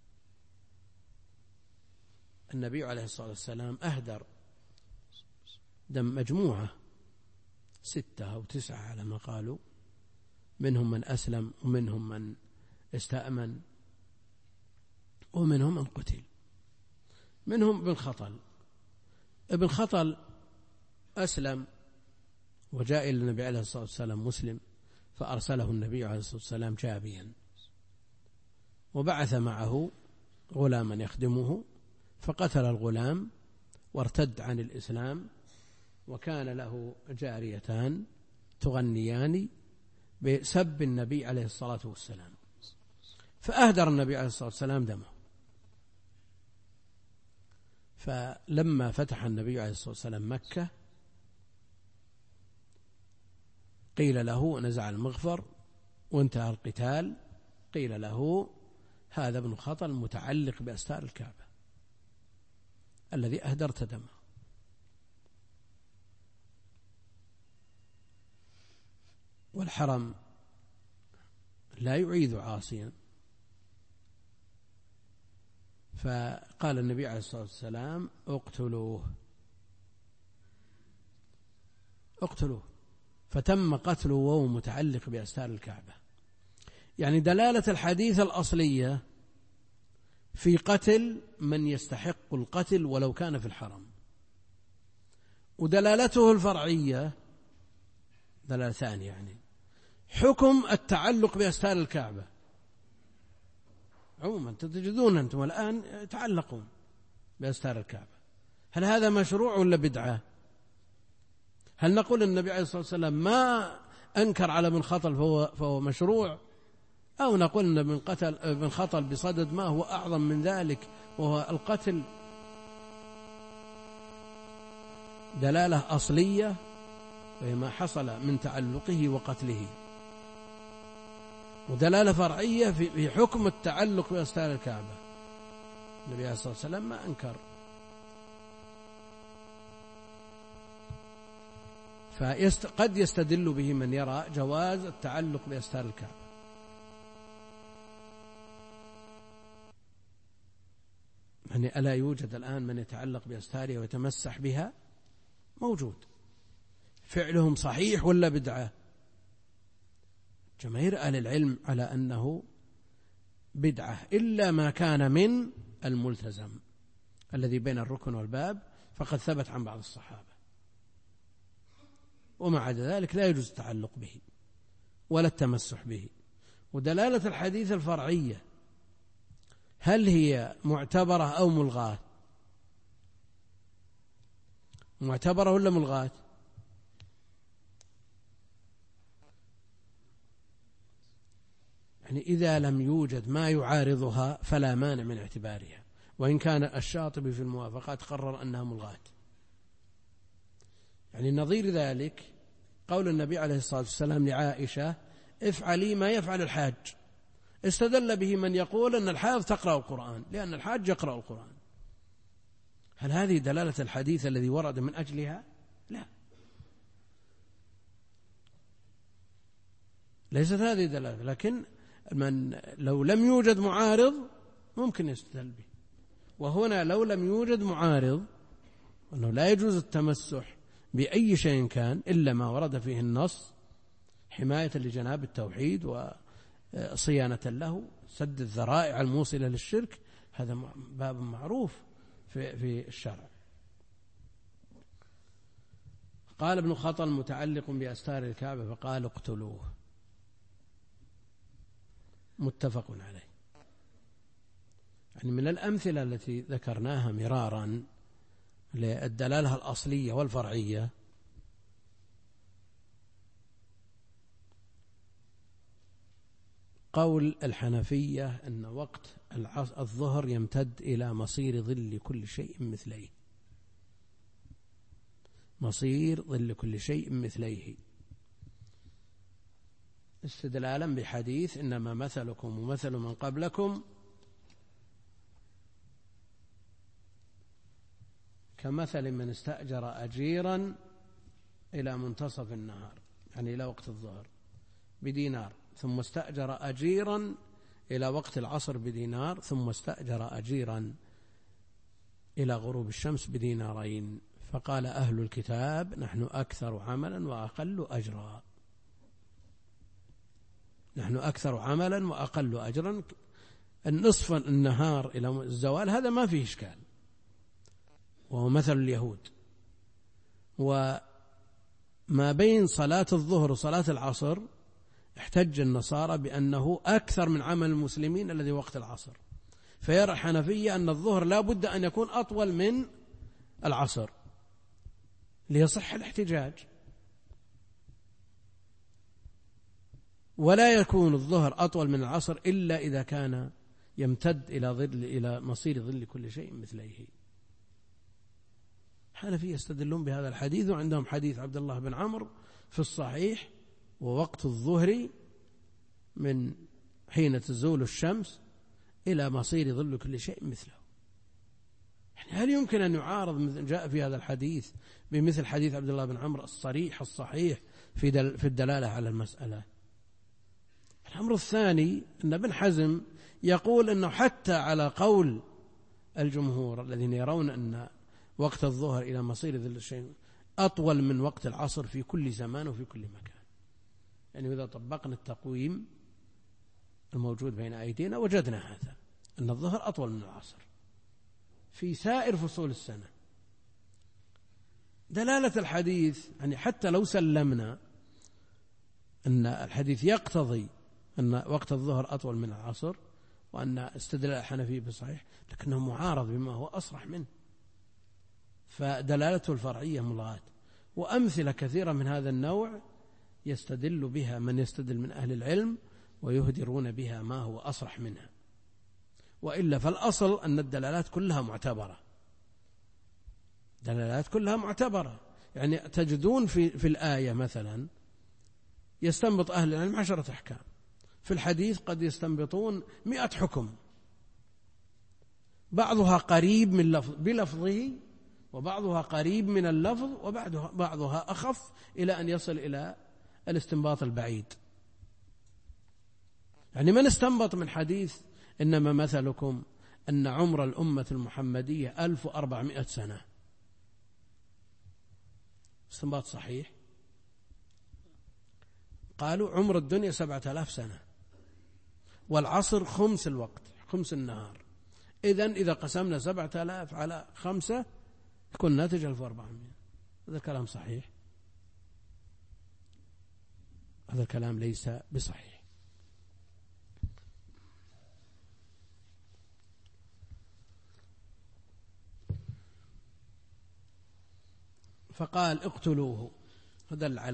S2: النبي عليه الصلاة والسلام أهدر دم مجموعة 6 أو 9 على ما قالوا، منهم من أسلم ومنهم من استأمن ومنهم من قتل. منهم ابن خطل. ابن خطل أسلم وجاء إلى النبي عليه الصلاة والسلام مسلم، فأرسله النبي عليه الصلاة والسلام جابيا، وبعث معه غلاما يخدمه، فقتل الغلام وارتد عن الإسلام، وكان له جاريتان تغنيان بسب النبي عليه الصلاة والسلام، فأهدر النبي عليه الصلاة والسلام دمه. فلما فتح النبي عليه الصلاة والسلام مكة قيل له، نزع المغفر وانتهى القتال، قيل له هذا ابن خطل متعلق بأستار الكعبة الذي أهدرت دمه. والحرم لا يعيذ عاصيا، فقال النبي عليه الصلاة والسلام اقتلوه، اقتلوه، فتم قتله وهو متعلق بأستار الكعبة. يعني دلالة الحديث الأصلية في قتل من يستحق القتل ولو كان في الحرم، ودلالته الفرعية دلالة ثانية، يعني حكم التعلق بأستار الكعبة عموما. تجدون أنتم الآن يتعلقون بأستار الكعبة، هل هذا مشروع ولا بدعة؟ هل نقول النبي عليه الصلاة والسلام ما أنكر على ابن خطل فهو مشروع، أو نقول أن ابن خطل بصدد ما هو أعظم من ذلك وهو القتل؟ دلالة أصلية وهي ما حصل من تعلقه وقتله، ودلالة فرعية في حكم التعلق بأستار الكعبة. النبي عليه الصلاة والسلام ما أنكر، فقد يستدل به من يرى جواز التعلق بأستار الكعبة. يعني ألا يوجد الآن من يتعلق بأستارها ويتمسح بها؟ موجود. فعلهم صحيح ولا بدعة؟ جماهير أهل العلم على أنه بدعة، إلا ما كان من الملتزم الذي بين الركن والباب، فقد ثبت عن بعض الصحابة، وما عدا ذلك لا يجوز التعلق به ولا التمسح به. ودلالة الحديث الفرعية هل هي معتبرة أو ملغاة؟ معتبرة ولا ملغاة؟ يعني إذا لم يوجد ما يعارضها فلا مانع من اعتبارها، وإن كان الشاطبي في الموافقات قرر أنها ملغاة. يعني نظير ذلك قول النبي عليه الصلاة والسلام لعائشة افعلي ما يفعل الحاج، استدل به من يقول أن الحاج تقرأ القرآن لأن الحاج يقرأ القرآن. هل هذه دلالة الحديث الذي ورد من أجلها؟ لا، ليست هذه دلالة. لكن من لو لم يوجد معارض ممكن يستدل به، وهنا لو لم يوجد معارض أنه لا يجوز التمسح بأي شيء كان إلا ما ورد فيه النص حماية لجناب التوحيد وصيانة له، سد الذرائع الموصلة للشرك، هذا باب معروف في الشرع. قال ابن خطل متعلق بأستار الكعبة فقال اقتلوه، متفق عليه. يعني من الأمثلة التي ذكرناها مرارا للدلالة الأصلية والفرعية قول الحنفية أن وقت الظهر يمتد إلى مصير ظل كل شيء مثليه، مصير ظل كل شيء مثليه، استدلالا بحديث إنما مثلكم ومثل من قبلكم كمثل من استأجر أجيرا إلى منتصف النهار، يعني إلى وقت الظهر بدينار، ثم استأجر أجيرا إلى وقت العصر بدينار، ثم استأجر أجيرا إلى غروب الشمس بدينارين، فقال أهل الكتاب نحن أكثر عملا وأقل أجرا، نحن أكثر عملا وأقل أجرا. النصف النهار إلى الزوال هذا ما فيه إشكال، وهو مثل اليهود. وما بين صلاة الظهر وصلاة العصر احتج النصارى بأنه أكثر من عمل المسلمين الذي وقت العصر، فيرى الحنفية أن الظهر لا بد أن يكون أطول من العصر ليصح الاحتجاج، ولا يكون الظهر أطول من العصر إلا إذا كان يمتد إلى مصير ظل كل شيء مثليه. الحنفية يستدلون بهذا الحديث، وعندهم حديث عبد الله بن عمرو في الصحيح: ووقت الظهر من حين تزول الشمس إلى مصير ظل كل شيء مثله. يعني هل يمكن أن يعارض جاء في هذا الحديث بمثل حديث عبد الله بن عمرو الصريح الصحيح في الدلالة على المسألة؟ الأمر الثاني أن ابن حزم يقول أنه حتى على قول الجمهور الذين يرون أن وقت الظهر إلى مصير ظل الشيء أطول من وقت العصر في كل زمان وفي كل مكان. يعني إذا طبقنا التقويم الموجود بين أيدينا وجدنا هذا، أن الظهر أطول من العصر في سائر فصول السنة. دلالة الحديث يعني حتى لو سلمنا أن الحديث يقتضي أن وقت الظهر أطول من العصر وأن استدلال الحنفي بصحيح، لكنه معارض بما هو أصرح منه، فدلالته الفرعية ملغاة. وأمثلة كثيرة من هذا النوع يستدل بها من يستدل من أهل العلم ويهدرون بها ما هو أصرح منها، وإلا فالأصل أن الدلالات كلها معتبرة، دلالات كلها معتبرة. يعني تجدون في الآية مثلا يستنبط أهل العلم 10 أحكام، في الحديث قد يستنبطون 100 حكم، بعضها قريب من لفظ بلفظه، وبعضها قريب من اللفظ، وبعضها أخف إلى أن يصل إلى الاستنباط البعيد. يعني من استنبط من حديث إنما مثلكم أن عمر الأمة المحمدية 1400 سنة، استنباط صحيح. قالوا عمر الدنيا 7000 سنة، والعصر خمس الوقت، خمس النهار. إذا قسمنا 7000 على 5 يكون ناتج 1400. هذا الكلام صحيح؟ هذا الكلام ليس بصحيح. فقال اقتلوه، فدل على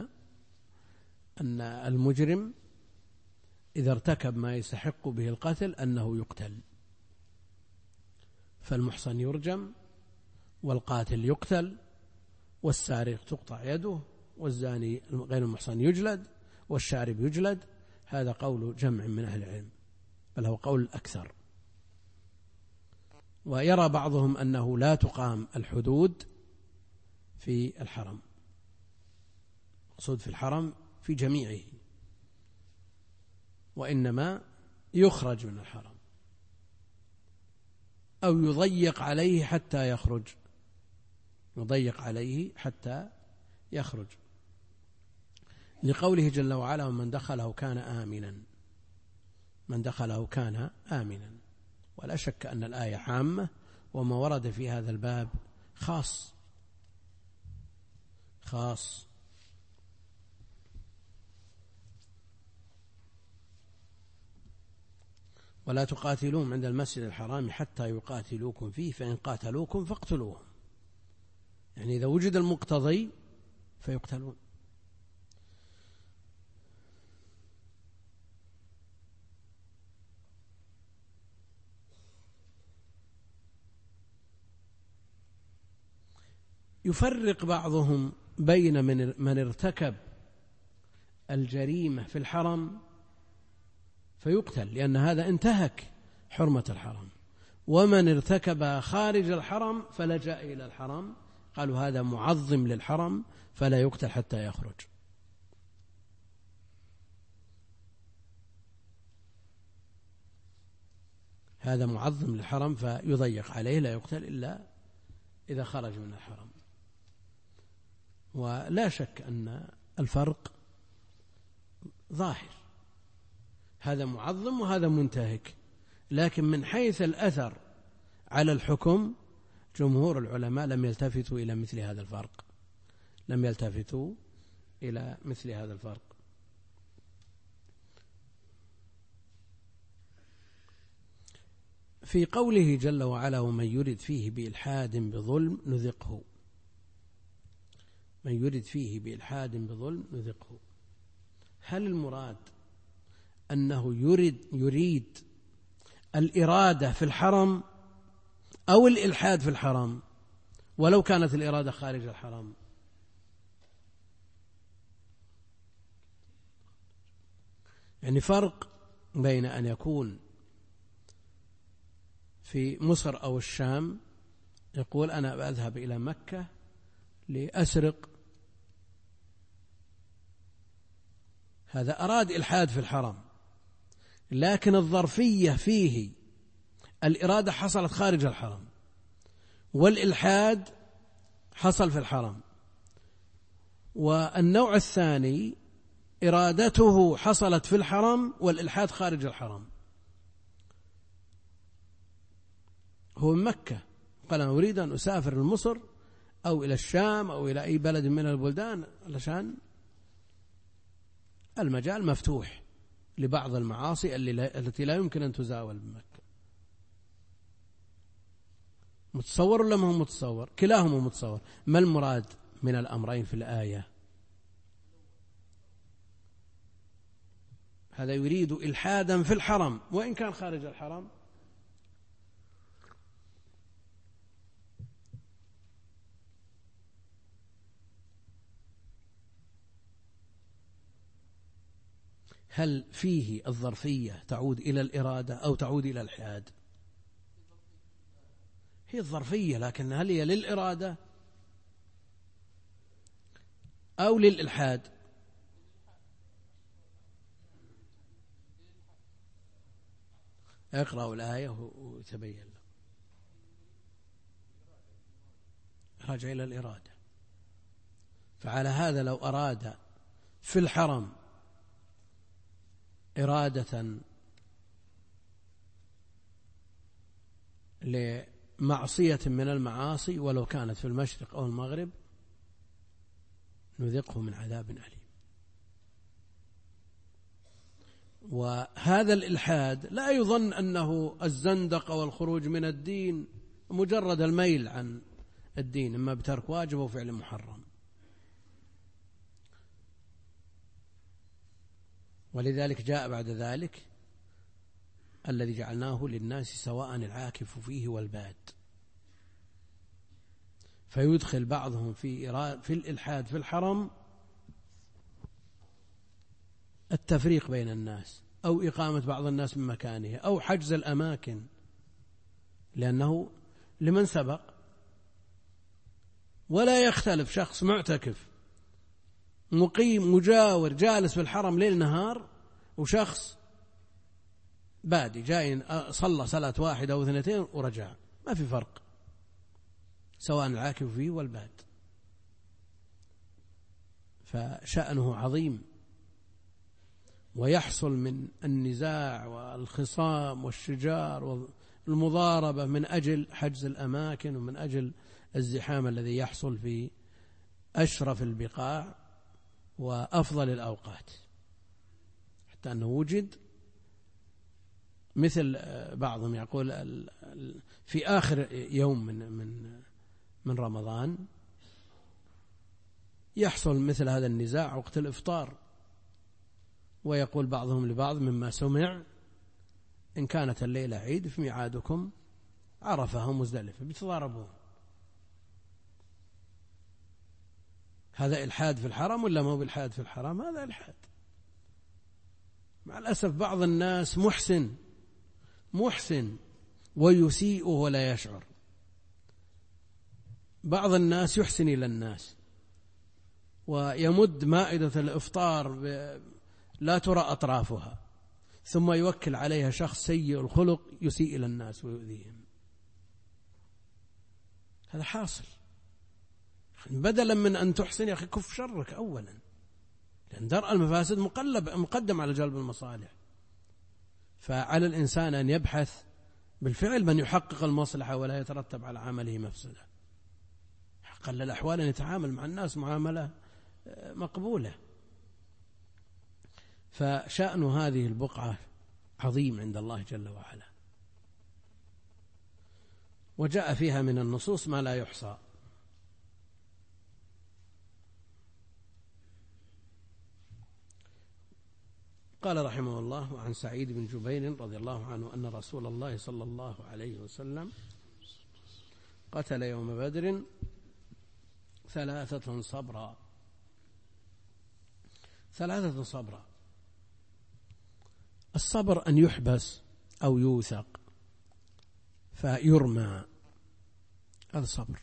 S2: أن المجرم إذا ارتكب ما يستحق به القتل أنه يقتل، فالمحصن يرجم، والقاتل يقتل، والسارق تقطع يده، والزاني غير المحصن يجلد، والشارب يجلد. هذا قول جمع من أهل العلم، بل هو قول الأكثر. ويرى بعضهم أنه لا تقام الحدود في الحرم، مقصود في الحرم في جميعه، وإنما يخرج من الحرم أو يضيق عليه حتى يخرج، يضيق عليه حتى يخرج، لقوله جل وعلا: ومن دخله كان آمنا، من دخله كان آمنا. ولا شك أن الآية عامة، وما ورد في هذا الباب خاص. ولا تقاتلوهم عند المسجد الحرام حتى يقاتلوكم فيه، فإن قاتلوكم فاقتلوهم. يعني إذا وجد المقتضي فيقتلون. يفرق بعضهم بين من ارتكب الجريمة في الحرم فيقتل لأن هذا انتهك حرمة الحرم، ومن ارتكب خارج الحرم فلجأ إلى الحرم، قالوا هذا معظم للحرم فلا يقتل حتى يخرج. هذا معظم للحرم فيضيق عليه، لا يقتل إلا إذا خرج من الحرم. ولا شك أن الفرق ظاهر، هذا معظم وهذا منتهك، لكن من حيث الأثر على الحكم جمهور العلماء لم يلتفتوا إلى مثل هذا الفرق، لم يلتفتوا إلى مثل هذا الفرق. في قوله جل وعلا ومن يرد فيه بإلحاد بظلم نذقه، من يرد فيه بإلحاد بظلم نذقه، هل المراد أنه يريد الإرادة في الحرم أو الإلحاد في الحرم ولو كانت الإرادة خارج الحرم؟ يعني فرق بين أن يكون في مصر أو الشام يقول أنا بأذهب إلى مكة لأسرق، هذا أراد إلحاد في الحرم، لكن الظرفية فيه الإرادة حصلت خارج الحرم والإلحاد حصل في الحرم. والنوع الثاني إرادته حصلت في الحرم والإلحاد خارج الحرم. هو من مكة قال أنا أريد أن أسافر لمصر أو إلى الشام أو إلى أي بلد من البلدان علشان المجال مفتوح لبعض المعاصي التي لا يمكن أن تزاول بمكة. متصور ولا ما هو متصور؟ كلاهما متصور. ما المراد من الأمرين في الآية؟ هذا يريد إلحادا في الحرم وإن كان خارج الحرم، هل فيه الظرفية تعود إلى الإرادة أو تعود إلى الإلحاد؟ هي الظرفية، لكن هل هي للإرادة أو للإلحاد؟ اقرأوا الآية وتبين له. راجع إلى الإرادة. فعلى هذا لو أراد في الحرم إرادة لمعصية من المعاصي ولو كانت في المشرق أو المغرب نذقه من عذاب أليم. وهذا الإلحاد لا يظن أنه الزندقة والخروج من الدين، مجرد الميل عن الدين إما بترك واجب أو فعل محرم. ولذلك جاء بعد ذلك الذي جعلناه للناس سواء العاكف فيه والباد، فيدخل بعضهم في الإلحاد في الحرم التفريق بين الناس أو إقامة بعض الناس من مكانه أو حجز الأماكن، لأنه لمن سبق. ولا يختلف شخص معتكف مقيم مجاور جالس في الحرم ليل نهار وشخص بادي جاي صلى صلاة واحدة أو اثنتين ورجع، ما في فرق، سواء العاكف فيه والباد. فشأنه عظيم، ويحصل من النزاع والخصام والشجار والمضاربة من أجل حجز الأماكن ومن أجل الزحام الذي يحصل في أشرف البقاع وأفضل الأوقات، حتى أنه وجد مثل بعضهم يقول في آخر يوم من رمضان يحصل مثل هذا النزاع وقت الإفطار، ويقول بعضهم لبعض مما سمع إن كانت الليلة عيد في ميعادكم عرفة ومزدلفة، بيتضاربون. هذا إلحاد في الحرم ولا ما هو بالحاد في الحرم؟ هذا إلحاد. مع الأسف بعض الناس محسن ويسيء ولا يشعر. بعض الناس يحسن إلى الناس ويمد مائدة الإفطار لا ترى أطرافها، ثم يوكل عليها شخص سيء الخلق يسيء إلى الناس ويؤذيهم. هذا حاصل. بدلا من أن تحسن يا أخي كف شرك أولا، لأن درء المفاسد مقدم على جلب المصالح. فعلى الإنسان أن يبحث بالفعل من يحقق المصلحة ولا يترتب على عمله مفسدة. أقل الأحوال أن يتعامل مع الناس معاملة مقبولة. فشأن هذه البقعة عظيم عند الله جل وعلا. وجاء فيها من النصوص ما لا يحصى. قال رحمه الله: وعن سعيد بن جبير رضي الله عنه أن رسول الله صلى الله عليه وسلم قتل يوم بدر 3 صبرا. 3 صبرا. الصبر أن يحبس أو يوثق فيرمى، هذا صبر.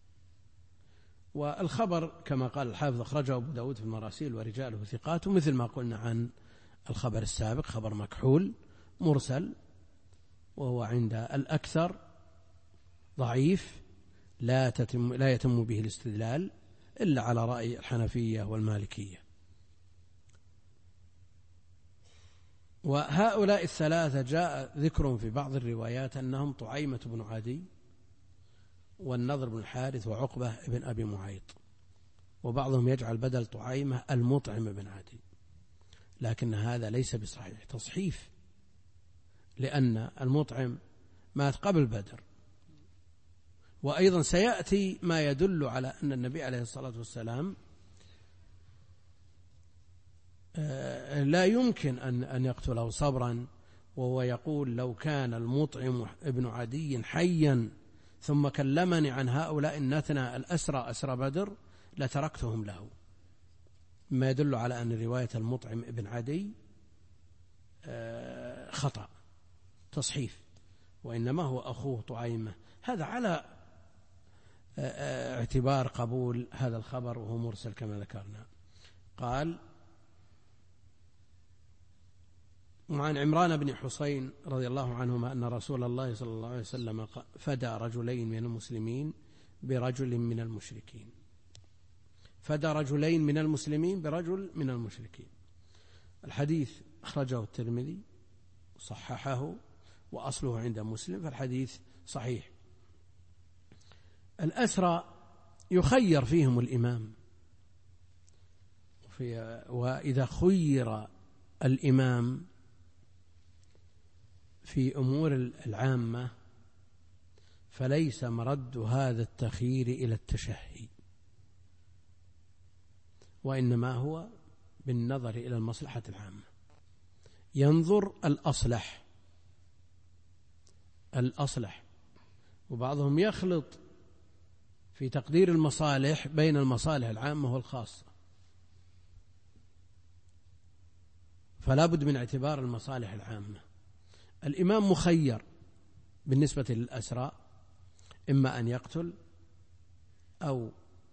S2: والخبر كما قال الحافظ أخرجه أبو داود في المراسيل ورجاله ثقات، مثل ما قلنا عن الخبر السابق، خبر مكحول مرسل، وهو عند الأكثر ضعيف لا يتم به الاستدلال إلا على رأي الحنفية والمالكية. وهؤلاء 3 جاء ذكرهم في بعض الروايات أنهم طعيمة بن عدي والنضر بن الحارث وعقبة بن أبي معيط، وبعضهم يجعل بدل طعيمة المطعم بن عدي، لكن هذا ليس بصحيح، تصحيف، لأن المطعم مات قبل بدر. وأيضا سيأتي ما يدل على أن النبي عليه الصلاة والسلام لا يمكن أن يقتله صبرا، وهو يقول: لو كان المطعم ابن عدي حيا ثم كلمني عن هؤلاء النتنى الأسرى أسرى بدر لتركتهم له، ما يدل على أن رواية المطعم ابن عدي خطأ تصحيف، وإنما هو أخوه طعيمة. هذا على اعتبار قبول هذا الخبر وهو مرسل كما ذكرنا. قال: وعن عمران بن حسين رضي الله عنهما أن رسول الله صلى الله عليه وسلم فدى رجلين من المسلمين برجل من المشركين. فدى رجلين من المسلمين برجل من المشركين. الحديث أخرجه الترمذي صححه وأصله عند مسلم، فالحديث صحيح. الأسرى يخير فيهم الإمام، وإذا خير الإمام في أمور العامة فليس مرد هذا التخيير إلى التشهي، وإنما هو بالنظر إلى المصلحة العامة، ينظر الأصلح. وبعضهم يخلط في تقدير المصالح بين المصالح العامة والخاصة، فلا بد من اعتبار المصالح العامة. الإمام مخير بالنسبة للأسرى، إما أن يقتل أو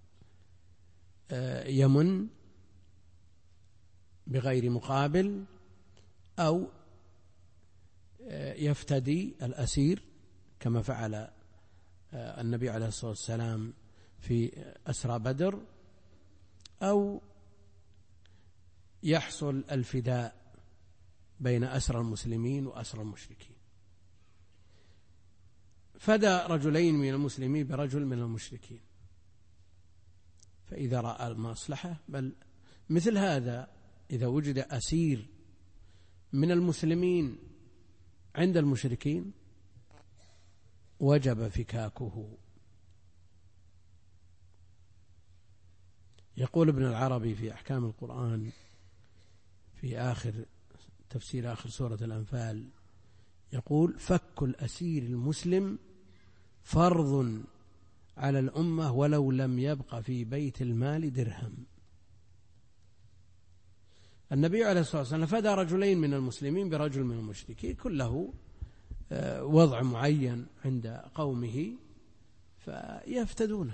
S2: يمن بغير مقابل، أو يفتدي الأسير كما فعل النبي عليه الصلاة والسلام في أسرى بدر، أو يحصل الفداء بين أسرى المسلمين وأسرى المشركين. فدى رجلين من المسلمين برجل من المشركين، فإذا رأى المصلحة، بل مثل هذا إذا وجد أسير من المسلمين عند المشركين وجب فكاكه. يقول ابن العربي في أحكام القرآن في آخر تفسير آخر سورة الأنفال، يقول: فك الأسير المسلم فرض على الأمة ولو لم يبق في بيت المال درهم. النبي عليه الصلاة والسلام فدى رجلين من المسلمين برجل من المشركين، كله وضع معين عند قومه فيفتدونه،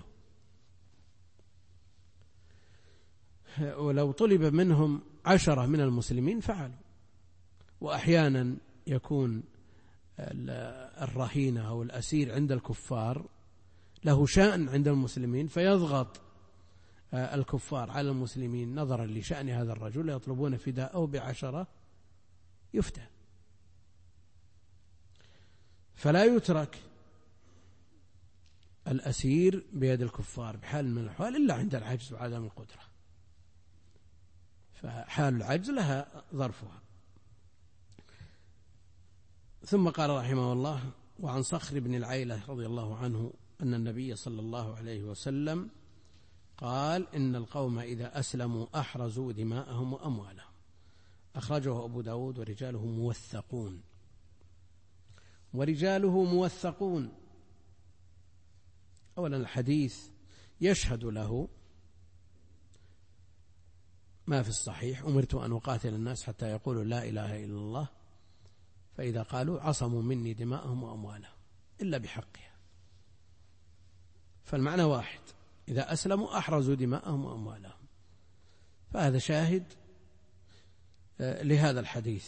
S2: ولو طلب منهم 10 من المسلمين فعلوا. وأحيانا يكون الرهينة أو الأسير عند الكفار له شأن عند المسلمين، فيضغط الكفار على المسلمين نظرا لشأن هذا الرجل، يطلبون فداءه ب10 يفتى. فلا يترك الأسير بيد الكفار بحال من الأحوال إلا عند العجز وعدم القدرة، فحال العجز لها ظرفها. ثم قال رحمه الله: وعن صخر بن العيلة رضي الله عنه أن النبي صلى الله عليه وسلم قال إن القوم إذا أسلموا أحرزوا دماءهم وأموالهم. أخرجه أبو داود ورجاله موثقون. ورجاله موثقون، أولا الحديث يشهد له ما في الصحيح: أمرت أن أقاتل الناس حتى يقولوا لا إله إلا الله، فإذا قالوا عصموا مني دماءهم وأموالهم إلا بحقها. فالمعنى واحد: إذا أسلموا أحرزوا دماءهم وأموالهم. فهذا شاهد لهذا الحديث.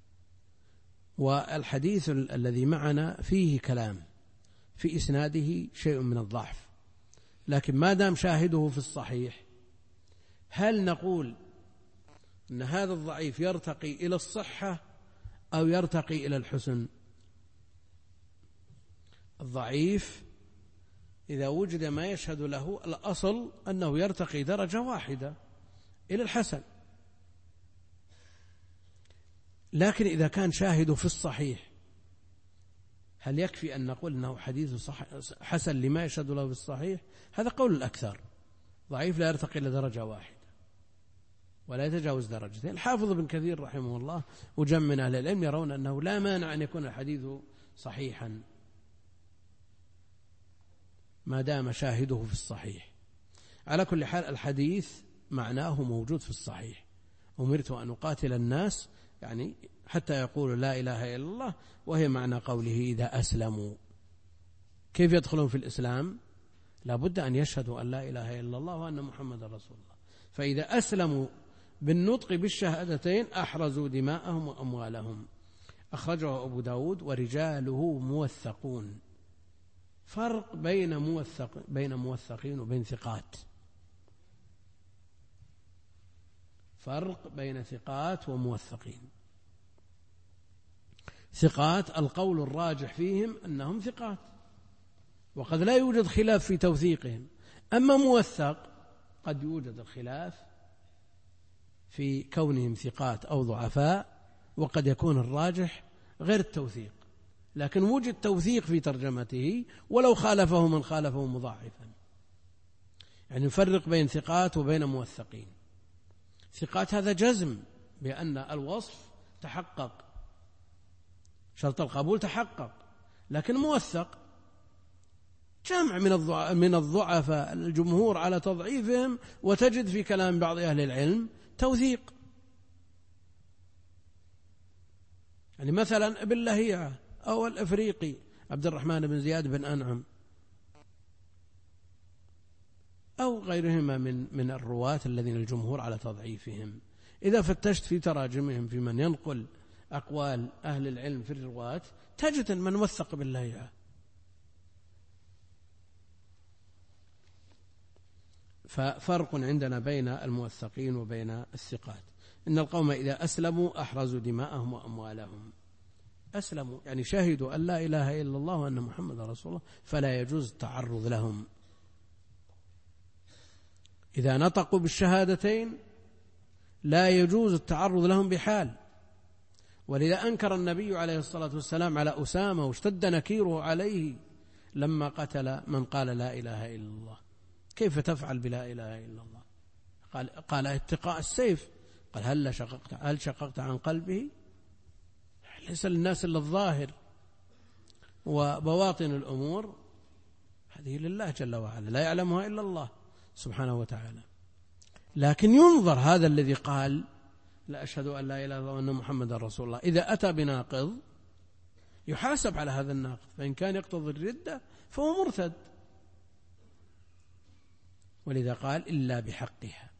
S2: والحديث الذي معنا فيه كلام، في إسناده شيء من الضعف، لكن ما دام شاهده في الصحيح، هل نقول أن هذا الضعيف يرتقي إلى الصحة أو يرتقي إلى الحسن؟ الضعيف إذا وجد ما يشهد له الأصل أنه يرتقي درجة واحدة إلى الحسن، لكن إذا كان شاهده في الصحيح، هل يكفي أن نقول أنه حديث حسن لما يشهد له في الصحيح؟ هذا قول الأكثر. ضعيف لا يرتقي إلى درجة واحدة ولا يتجاوز درجتين. الحافظ ابن كثير رحمه الله وجمع من أهل العلم يرون أنه لا مانع أن يكون الحديث صحيحا ما دام شاهده في الصحيح. على كل حال الحديث معناه موجود في الصحيح: أمرت أن أقاتل الناس، يعني حتى يقولوا لا إله إلا الله، وهي معنى قوله إذا أسلموا. كيف يدخلون في الإسلام؟ لا بد أن يشهدوا أن لا إله إلا الله وأن محمد رسول الله. فإذا أسلموا بالنطق بالشهادتين أحرزوا دماءهم وأموالهم. أخرجه أبو داود ورجاله موثقون. فرق بين موثقين وبين ثقات. فرق بين ثقات وموثقين. ثقات القول الراجح فيهم أنهم ثقات وقد لا يوجد خلاف في توثيقهم. أما موثق قد يوجد الخلاف في كونهم ثقات أو ضعفاء، وقد يكون الراجح غير التوثيق، لكن وجد توثيق في ترجمته ولو خالفه من خالفه مضاعفا. يعني نفرق بين ثقات وبين موثقين. ثقات هذا جزم بأن الوصف تحقق، شرط القبول تحقق، لكن موثق جمع من الضعفاء الجمهور على تضعيفهم، وتجد في كلام بعض أهل العلم توثيق. يعني مثلا ابن لهيعة أو الأفريقي عبد الرحمن بن زياد بن أنعم أو غيرهما من الرواة الذين الجمهور على تضعيفهم، إذا فتشت في تراجمهم في من ينقل أقوال أهل العلم في الرواة تجد من وثق بالله. ففرق عندنا بين الموثقين وبين الثقات. إن القوم إذا أسلموا أحرزوا دماءهم وأموالهم. أسلموا يعني شهدوا أن لا إله إلا الله وأن محمد رسول الله، فلا يجوز التعرض لهم. إذا نطقوا بالشهادتين لا يجوز التعرض لهم بحال. ولذا أنكر النبي عليه الصلاة والسلام على أسامة واشتد نكيره عليه لما قتل من قال لا إله إلا الله. كيف تفعل بلا إله إلا الله؟ قال اتقاء السيف. قال هل شققت عن قلبه؟ ليس للناس إلا الظاهر، وبواطن الأمور هذه لله جل وعلا لا يعلمها إلا الله سبحانه وتعالى. لكن ينظر هذا الذي قال لا أشهد أن لا إله إلا الله وأن محمد رسول الله، إذا أتى بناقض يحاسب على هذا الناقض، فإن كان يقتضي الردة فهو مرتد. ولذا قال إلا بحقها.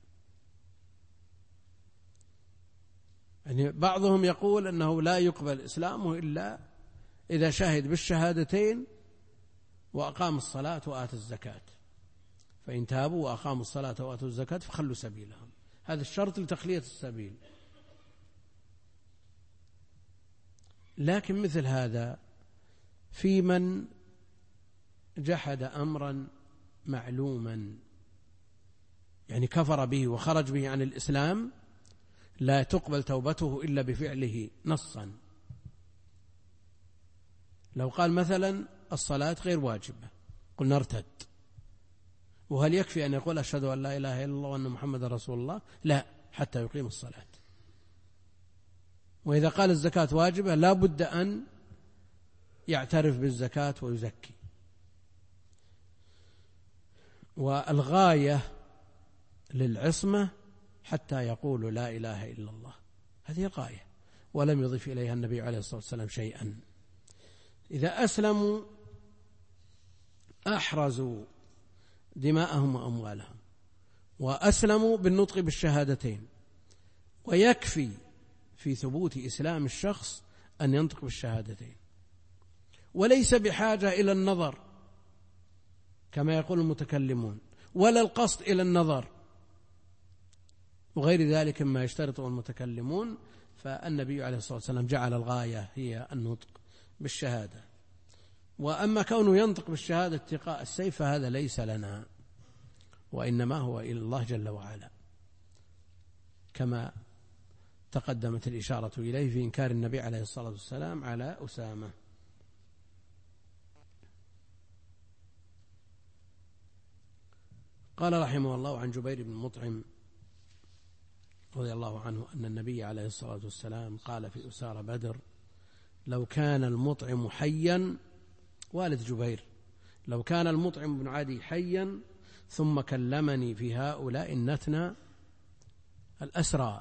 S2: يعني بعضهم يقول أنه لا يقبل إسلامه إلا إذا شهد بالشهادتين وأقام الصلاة وآتى الزكاة، فإن تابوا وأقاموا الصلاة وآتوا الزكاة فخلوا سبيلهم. هذا الشرط لتخلية السبيل. لكن مثل هذا في من جحد أمرا معلوما، يعني كفر به وخرج به عن الإسلام، لا تقبل توبته إلا بفعله نصا. لو قال مثلا الصلاة غير واجبة قلنا ارتد. وهل يكفي أن يقول أشهد أن لا إله إلا الله وأن محمد رسول الله؟ لا، حتى يقيم الصلاة. وإذا قال الزكاة واجبة لا بد أن يعترف بالزكاة ويزكي. والغاية للعصمة حتى يقول لا إله إلا الله، هذه الغاية، ولم يضيف إليها النبي عليه الصلاة والسلام شيئا. إذا أسلموا أحرزوا دماءهم وأموالهم، وأسلموا بالنطق بالشهادتين، ويكفي في ثبوت إسلام الشخص أن ينطق بالشهادتين، وليس بحاجة إلى النظر كما يقول المتكلمون، ولا القصد إلى النظر وغير ذلك مما يشترطه المتكلمون. فالنبي عليه الصلاة والسلام جعل الغاية هي النطق بالشهادة. وأما كونه ينطق بالشهادة اتقاء السيف فهذا ليس لنا، وإنما هو إلى الله جل وعلا، كما تقدمت الإشارة إليه في إنكار النبي عليه الصلاة والسلام على أسامة. قال رحمه الله عن جبير بن مطعم رضي الله عنه أن النبي عليه الصلاة والسلام قال في أسار بدر: لو كان المطعم حيا، والد جبير، لو كان المطعم بن عدي حيا ثم كلمني في هؤلاء النتنى الأسرى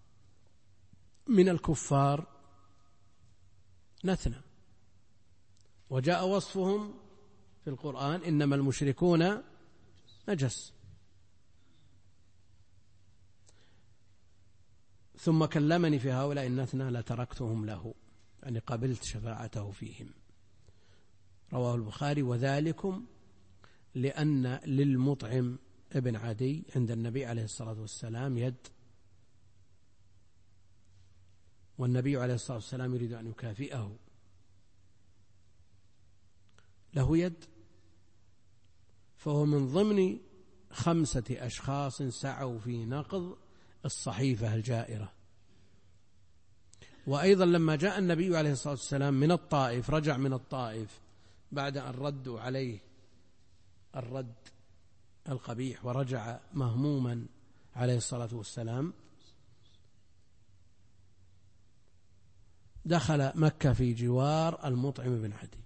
S2: من الكفار، نتنى، وجاء وصفهم في القرآن: إنما المشركون نجس، ثم كلمني في هؤلاء النتنى لتركتهم له، يعني قبلت شفاعته فيهم. رواه البخاري. وذلكم لأن للمطعم ابن عدي عند النبي عليه الصلاة والسلام يد، والنبي عليه الصلاة والسلام يريد أن يكافئه، له يد، فهو من ضمن 5 أشخاص سعوا في نقض الصحيفة الجائرة. وأيضا لما جاء النبي عليه الصلاة والسلام من الطائف، رجع من الطائف بعد أن ردوا عليه الرد القبيح ورجع مهموما عليه الصلاة والسلام، دخل مكة في جوار المطعم بن عدي.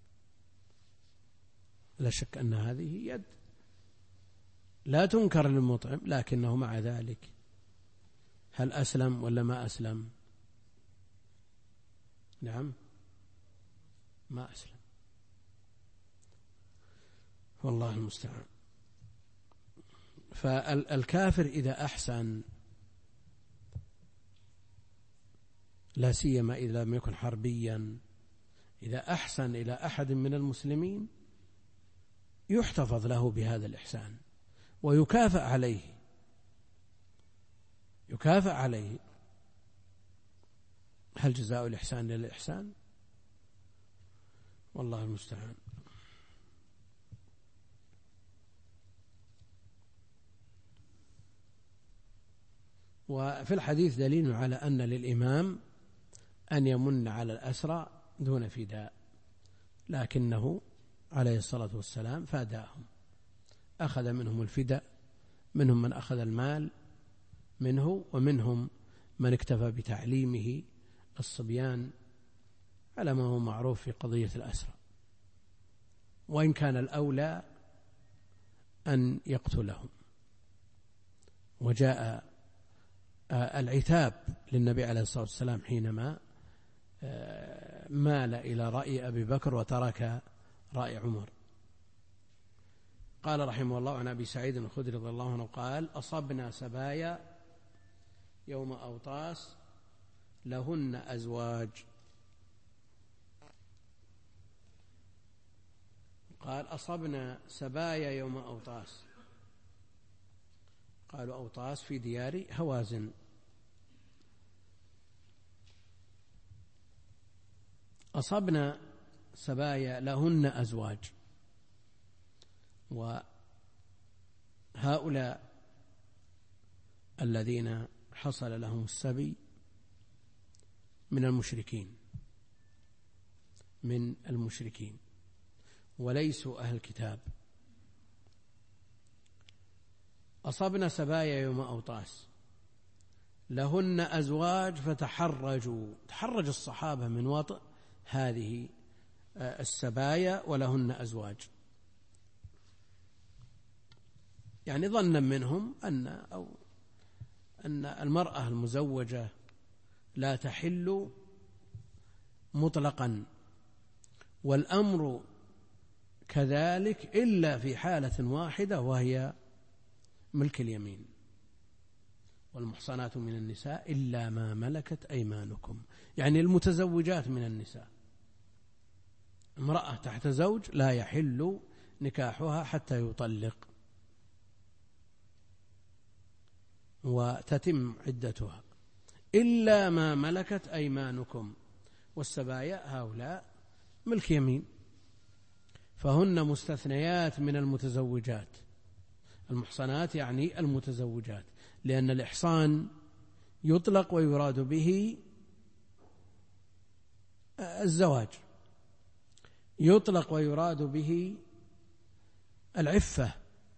S2: لا شك أن هذه يد لا تنكر للمطعم، لكنه مع ذلك هل أسلم ولا ما أسلم؟ نعم، ما أسلم، والله المستعان. فالكافر إذا أحسن، لا سيما إذا لم يكن حربيا، إذا أحسن إلى أحد من المسلمين يحتفظ له بهذا الإحسان ويكافأ عليه، يكافأ عليه. هل جزاء الإحسان للإحسان؟ والله المستعان. وفي الحديث دليل على أن للإمام أن يمن على الأسرى دون فداء، لكنه عليه الصلاة والسلام فاداهم، أخذ منهم الفداء، منهم من أخذ المال منه، ومنهم من اكتفى بتعليمه الصبيان على ما هو معروف في قضية الأسرى، وإن كان الأولى أن يقتلهم. وجاء العتاب للنبي عليه الصلاة والسلام حينما مال إلى رأي أبي بكر وترك رأي عمر. قال رحمه الله عن أبي سعيد الخدري رضي الله عنه قال: أصبنا سبايا يوم أوطاس لهن أزواج. قال: أصبنا سبايا يوم أوطاس، قالوا أوطاس في ديار هوازن. أصبنا سبايا لهن أزواج، وهؤلاء الذين حصل لهم السبي من المشركين، من المشركين وليسوا أهل الكتاب. أصبنا سبايا يوم أوطاس لهن أزواج فتحرجوا، تحرج الصحابة من وطئ هذه السبايا ولهن أزواج، يعني ظنا منهم أن المرأة المزوجة لا تحل مطلقا، والأمر كذلك إلا في حالة واحدة وهي ملك اليمين. والمحصنات من النساء إلا ما ملكت أيمانكم، يعني المتزوجات من النساء. امرأة تحت زوج لا يحل نكاحها حتى يطلق وتتم عدتها، إلا ما ملكت أيمانكم. والسبايا هؤلاء ملك يمين، فهن مستثنيات من المتزوجات. المحصنات يعني المتزوجات، لأن الإحصان يطلق ويراد به الزواج، يطلق ويراد به العفة.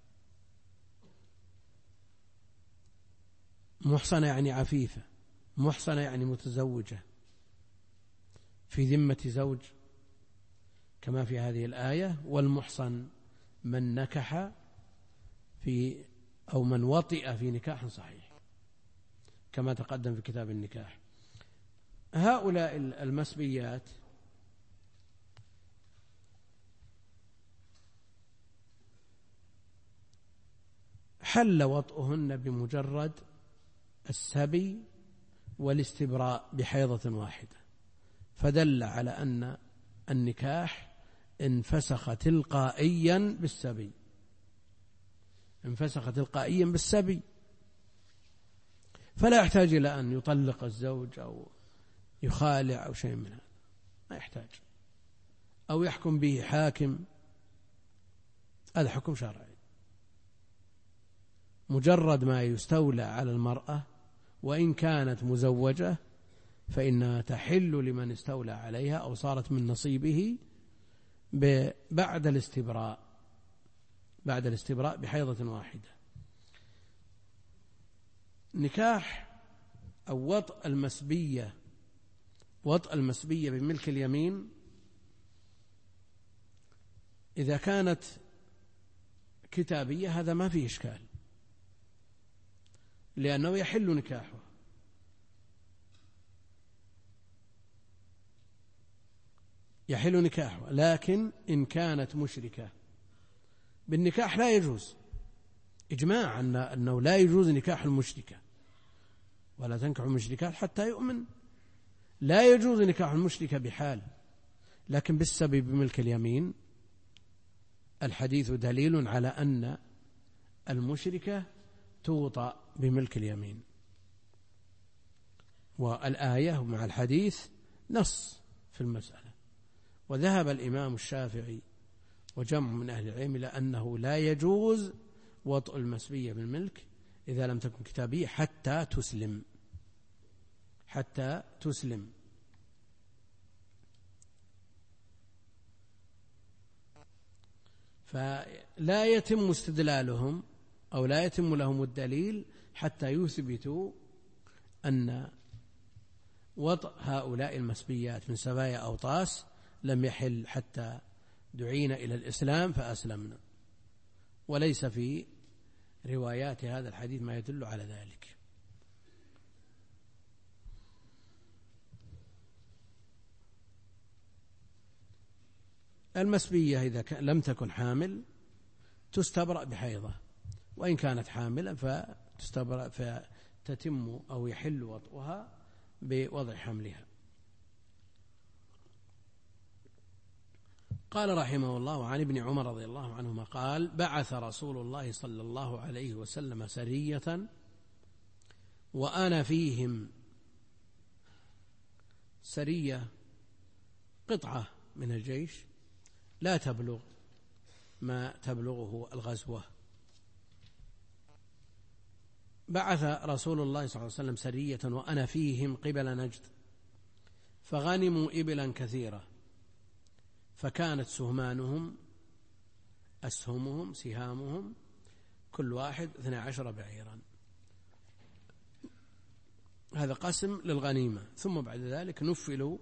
S2: محصنة يعني عفيفة، محصنة يعني متزوجة في ذمة زوج، كما في هذه الآية: والمحصن من نكح في أو من وطئ في نكاح صحيح، كما تقدم في كتاب النكاح. هؤلاء المسبيات حل وطئهن بمجرد السبي والاستبراء بحيضة واحدة، فدل على أن النكاح انفسخ تلقائيا بالسبي، انفسخ تلقائيا بالسبي، فلا يحتاج إلى أن يطلق الزوج أو يخالع أو شيء من هذا، ما يحتاج، أو يحكم به حاكم. هذا حكم شرعي، مجرد ما يستولى على المرأة وإن كانت مزوجة فإنها تحل لمن استولى عليها أو صارت من نصيبه بعد الاستبراء، بعد الاستبراء بحيضة واحدة. نكاح أو وطء المسبية، وطء المسبية بملك اليمين، إذا كانت كتابية هذا ما فيه إشكال، لأنه يحل نكاحه. يحل نكاحه، لكن إن كانت مشركة بالنكاح لا يجوز، إجماع أنه لا يجوز نكاح المشركة، ولا تنكح المشركات حتى يؤمن، لا يجوز نكاح المشركة بحال. لكن بالسبب بملك اليمين الحديث دليل على أن المشركة توطأ بملك اليمين، والآية مع الحديث نص في المسألة. وذهب الإمام الشافعي وجمع من أهل العلم إلى أنه لا يجوز وطء المسبية بالملك إذا لم تكن كتابية حتى تسلم، حتى تسلم. فلا يتم استدلالهم أو لا يتم لهم الدليل حتى يثبتوا أن وطء هؤلاء المسبيات من سبايا أوطاس لم يحل حتى دعينا إلى الإسلام فأسلمنا، وليس في روايات هذا الحديث ما يدل على ذلك. المسبية إذا لم تكن حامل تستبرأ بحيضة، وإن كانت حاملا فتستبرأ فتتم أو يحل وطئها بوضع حملها. قال رحمه الله: عن ابن عمر رضي الله عنهما قال: بعث رسول الله صلى الله عليه وسلم سرية وأنا فيهم. سرية قطعة من الجيش لا تبلغ ما تبلغه الغزوة. بعث رسول الله صلى الله عليه وسلم سرية وأنا فيهم قبل نجد، فغنموا إبلا كثيرة، فكانت أسهمهم سهامهم كل واحد 12 بعيرا. هذا قسم للغنيمة. ثم بعد ذلك نفلوا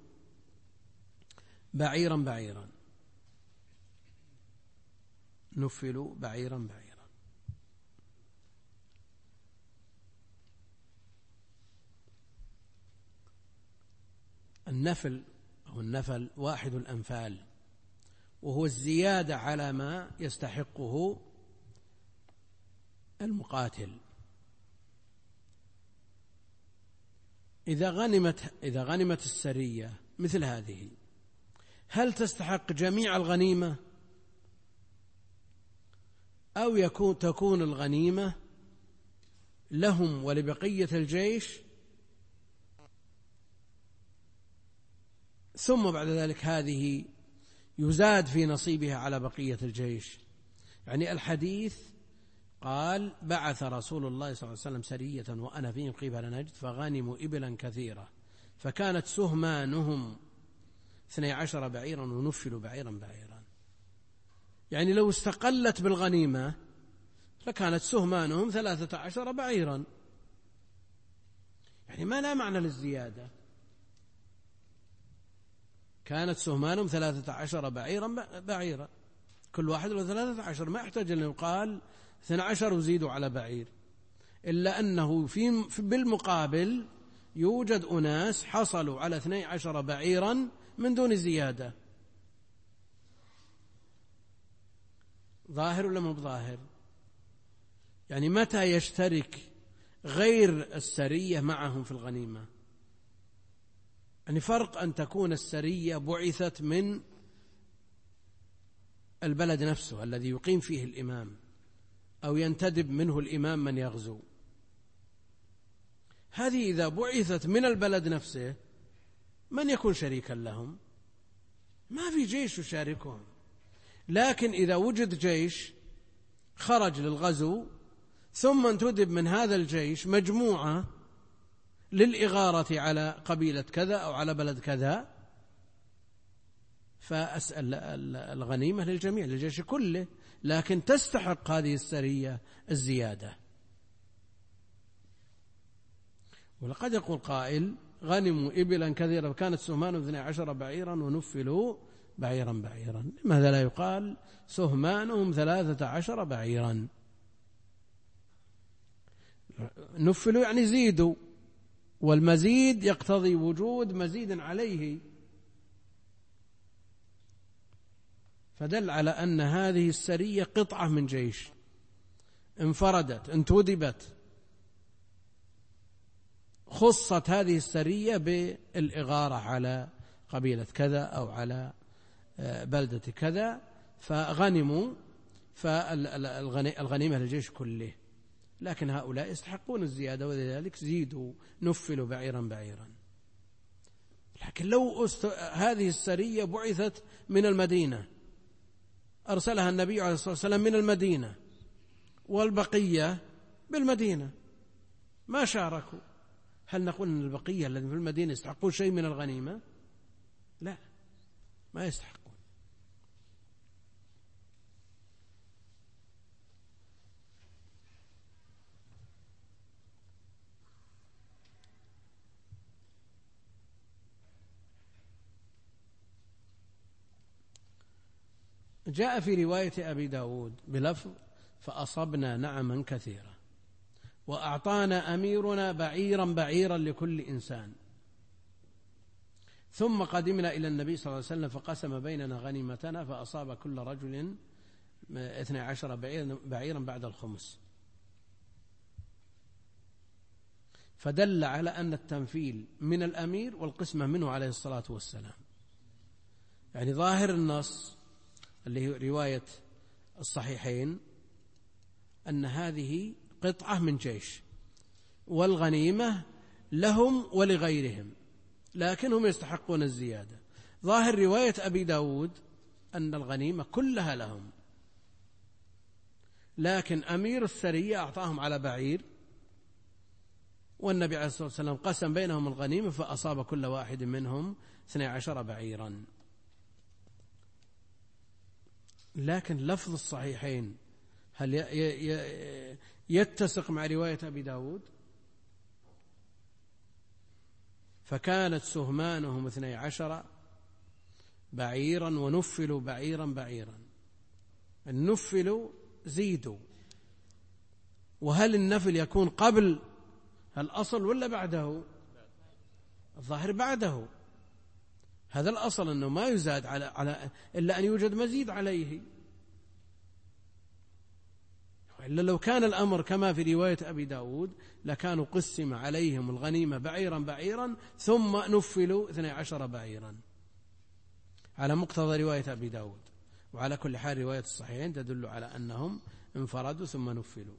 S2: بعيرا بعيرا، نفلوا بعيرا بعيرا. النفل أو النفل واحد الأنفال، وهو الزيادة على ما يستحقه المقاتل. إذا غنمت السرية مثل هذه، هل تستحق جميع الغنيمة أو تكون الغنيمة لهم ولبقية الجيش، ثم بعد ذلك هذه يزاد في نصيبها على بقية الجيش؟ يعني الحديث قال: بعث رسول الله صلى الله عليه وسلم سرية وأنا فيهم قبل نجد فغنموا إبلا كثيرة فكانت سهمانهم 12 بعيرا ونفلوا بعيرا بعيرا. يعني لو استقلت بالغنيمة لكانت سهمانهم 13 بعيرا، يعني ما لا معنى للزيادة. كانت سهمانهم 13 بعيرا كل واحد له 13، ما يحتاج أن يقال 12 وزيدوا على بعير، إلا أنه بالمقابل يوجد أناس حصلوا على 12 بعيرا من دون زيادة. ظاهر ولا مو بظاهر؟ يعني متى يشترك غير السرية معهم في الغنيمة؟ يعني فرق أن تكون السرية بعثت من البلد نفسه الذي يقيم فيه الإمام، أو ينتدب منه الإمام من يغزو. هذه إذا بعثت من البلد نفسه من يكون شريكا لهم؟ ما في جيش يشاركهم. لكن إذا وجد جيش خرج للغزو ثم انتدب من هذا الجيش مجموعة للإغارة على قبيلة كذا أو على بلد كذا، فأسأل الغنيمة للجميع للجيش كله، لكن تستحق هذه السرية الزيادة. ولقد يقول قائل: غنموا إبلا كثيرة وكانت سهمان 12 بعيرا ونفلوا بعيرا بعيرا. لماذا لا يقال سهمانهم 13 بعيرا؟ نفلوا يعني زيدوا، والمزيد يقتضي وجود مزيد عليه، فدل على أن هذه السرية قطعة من جيش انفردت انتدبت، خصت هذه السرية بالإغارة على قبيلة كذا أو على بلدة كذا فغنموا، فالغنيمة للجيش كله، لكن هؤلاء يستحقون الزيادة ولذلك زيدوا نفلوا بعيرا بعيرا. لكن لو هذه السرية بعثت من المدينة، أرسلها النبي عليه الصلاة والسلام من المدينة والبقية بالمدينة ما شاركوا، هل نقول أن البقية الذين في المدينة يستحقون شيء من الغنيمة؟ لا، ما يستحقون. جاء في رواية أبي داود بلفظ: فأصبنا نعما كثيرا وأعطانا أميرنا بعيرا بعيرا لكل إنسان، ثم قدمنا إلى النبي صلى الله عليه وسلم فقسم بيننا غنيمتنا فأصاب كل رجل 12 بعيرا بعد الخمس. فدل على أن التنفيل من الأمير والقسمة منه عليه الصلاة والسلام. يعني ظاهر النص اللي هي رواية الصحيحين أن هذه قطعة من جيش والغنيمة لهم ولغيرهم، لكنهم يستحقون الزيادة. ظاهر رواية أبي داود أن الغنيمة كلها لهم، لكن أمير السرية أعطاهم على بعير، والنبي عليه الصلاة والسلام قسم بينهم الغنيمة فأصاب كل واحد منهم 12 بعيرا. لكن لفظ الصحيحين هل يتسق مع رواية أبي داود؟ فكانت سهمانهم 12 بعيرا ونفلوا بعيرا. النفلوا زيدوا، وهل النفل يكون قبل الأصل ولا بعده؟ الظاهر بعده. هذا الأصل أنه ما يزاد على إلا أن يوجد مزيد عليه، إلا لو كان الأمر كما في رواية أبي داود لكانوا قسم عليهم الغنيمة بعيرا ثم نفلوا 12 بعيرا على مقتضى رواية أبي داود. وعلى كل حال رواية الصحيحين تدل على أنهم انفردوا ثم نفلوا.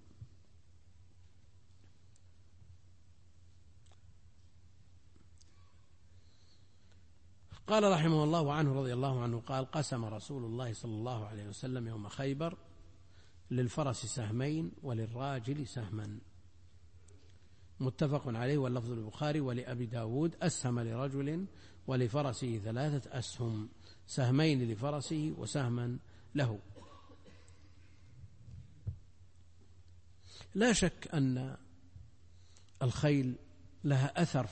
S2: قال رحمه الله وعنه رضي الله عنه قال: قسم رسول الله صلى الله عليه وسلم يوم خيبر للفرس سهمين وللراجل سهما، متفق عليه واللفظ البخاري. ولأبي داود: أسهم لرجل ولفرسه 3 أسهم، سهمين لفرسه وسهما له. لا شك أن الخيل لها أثر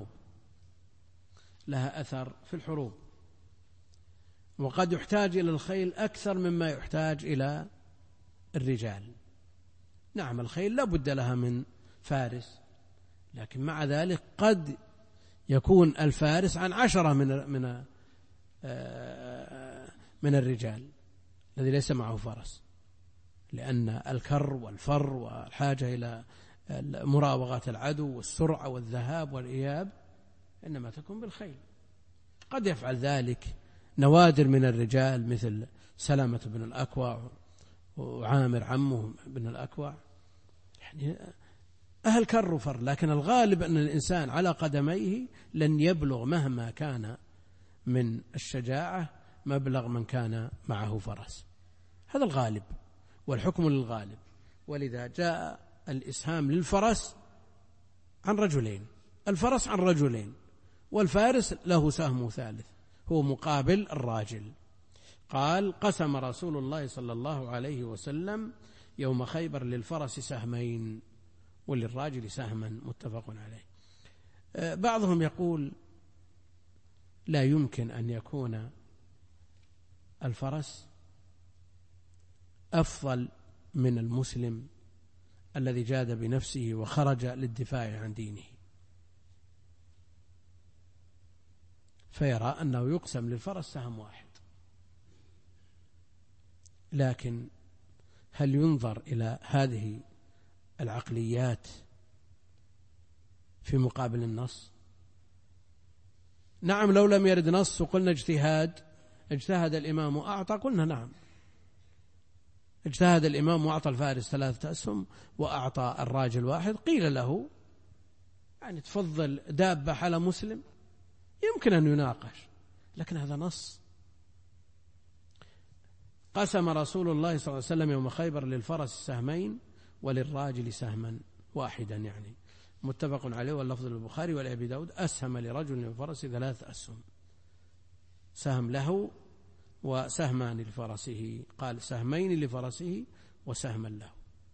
S2: في الحروب، وقد يحتاج إلى الخيل أكثر مما يحتاج إلى الرجال. نعم، الخيل لا بد لها من فارس، لكن مع ذلك قد يكون الفارس عن 10 من الرجال الذي ليس معه فرس، لأن الكر والفر والحاجة إلى مراوغة العدو والسرعة والذهاب والإياب إنما تكون بالخيل. قد يفعل ذلك نوادر من الرجال مثل سلامة بن الأكوع وعامر عمه بن الأكوع، يعني أهل كر وفر، لكن الغالب أن الإنسان على قدميه لن يبلغ مهما كان من الشجاعة مبلغ من كان معه فرس. هذا الغالب والحكم للغالب. ولذا جاء الإسهام للفرس عن رجلين، الفرس عن رجلين، والفارس له سهم ثالث هو مقابل الراجل. قال: قسم رسول الله صلى الله عليه وسلم يوم خيبر للفرس سهمين وللراجل سهما، متفق عليه. بعضهم يقول لا يمكن أن يكون الفرس أفضل من المسلم الذي جاد بنفسه وخرج للدفاع عن دينه، فيرى أنه يقسم للفرس سهم واحد. لكن هل ينظر إلى هذه العقليات في مقابل النص؟ نعم، لو لم يرد نص وقلنا اجتهد الإمام وأعطى، قلنا نعم، اجتهد الإمام وأعطى الفارس 3 أسهم وأعطى الراجل 1، قيل له يعني تفضل دابة على مسلم، يمكن أن يناقش، لكن هذا نص. قسم رسول الله صلى الله عليه وسلم يوم خيبر للفرس سهمين وللراجل سهما واحدا، يعني متفق عليه واللفظ للبخاري ولأبي داود: أسهم لرجل للفرس 3 أسهم، سهم له وسهمان لفرسه. قال: سهمين لفرسه وسهما له.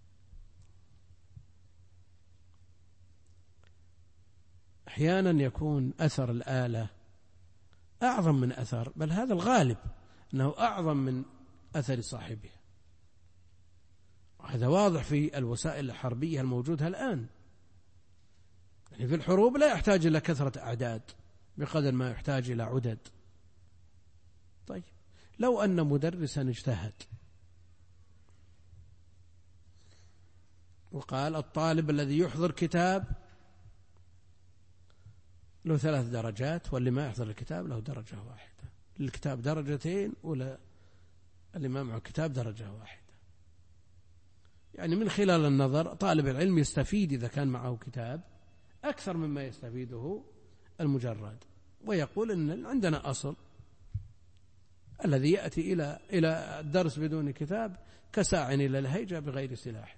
S2: أحيانا يكون أثر الآلة أعظم من أثر، بل هذا الغالب أنه أعظم من أثر صاحبها، وهذا واضح في الوسائل الحربية الموجودة الآن. يعني في الحروب لا يحتاج إلى كثرة أعداد بقدر ما يحتاج إلى عدد. طيب، لو أن مدرسا اجتهد وقال الطالب الذي يحضر كتاب له 3 درجات، واللي ما يحضر الكتاب له درجة واحدة، للكتاب 2 ولا اللي ما معه كتاب 1. يعني من خلال النظر طالب العلم يستفيد إذا كان معه كتاب أكثر مما يستفيده المجرد، ويقول إن عندنا أصل الذي يأتي إلى الدرس بدون كتاب كساع إلى الهيجة بغير سلاح.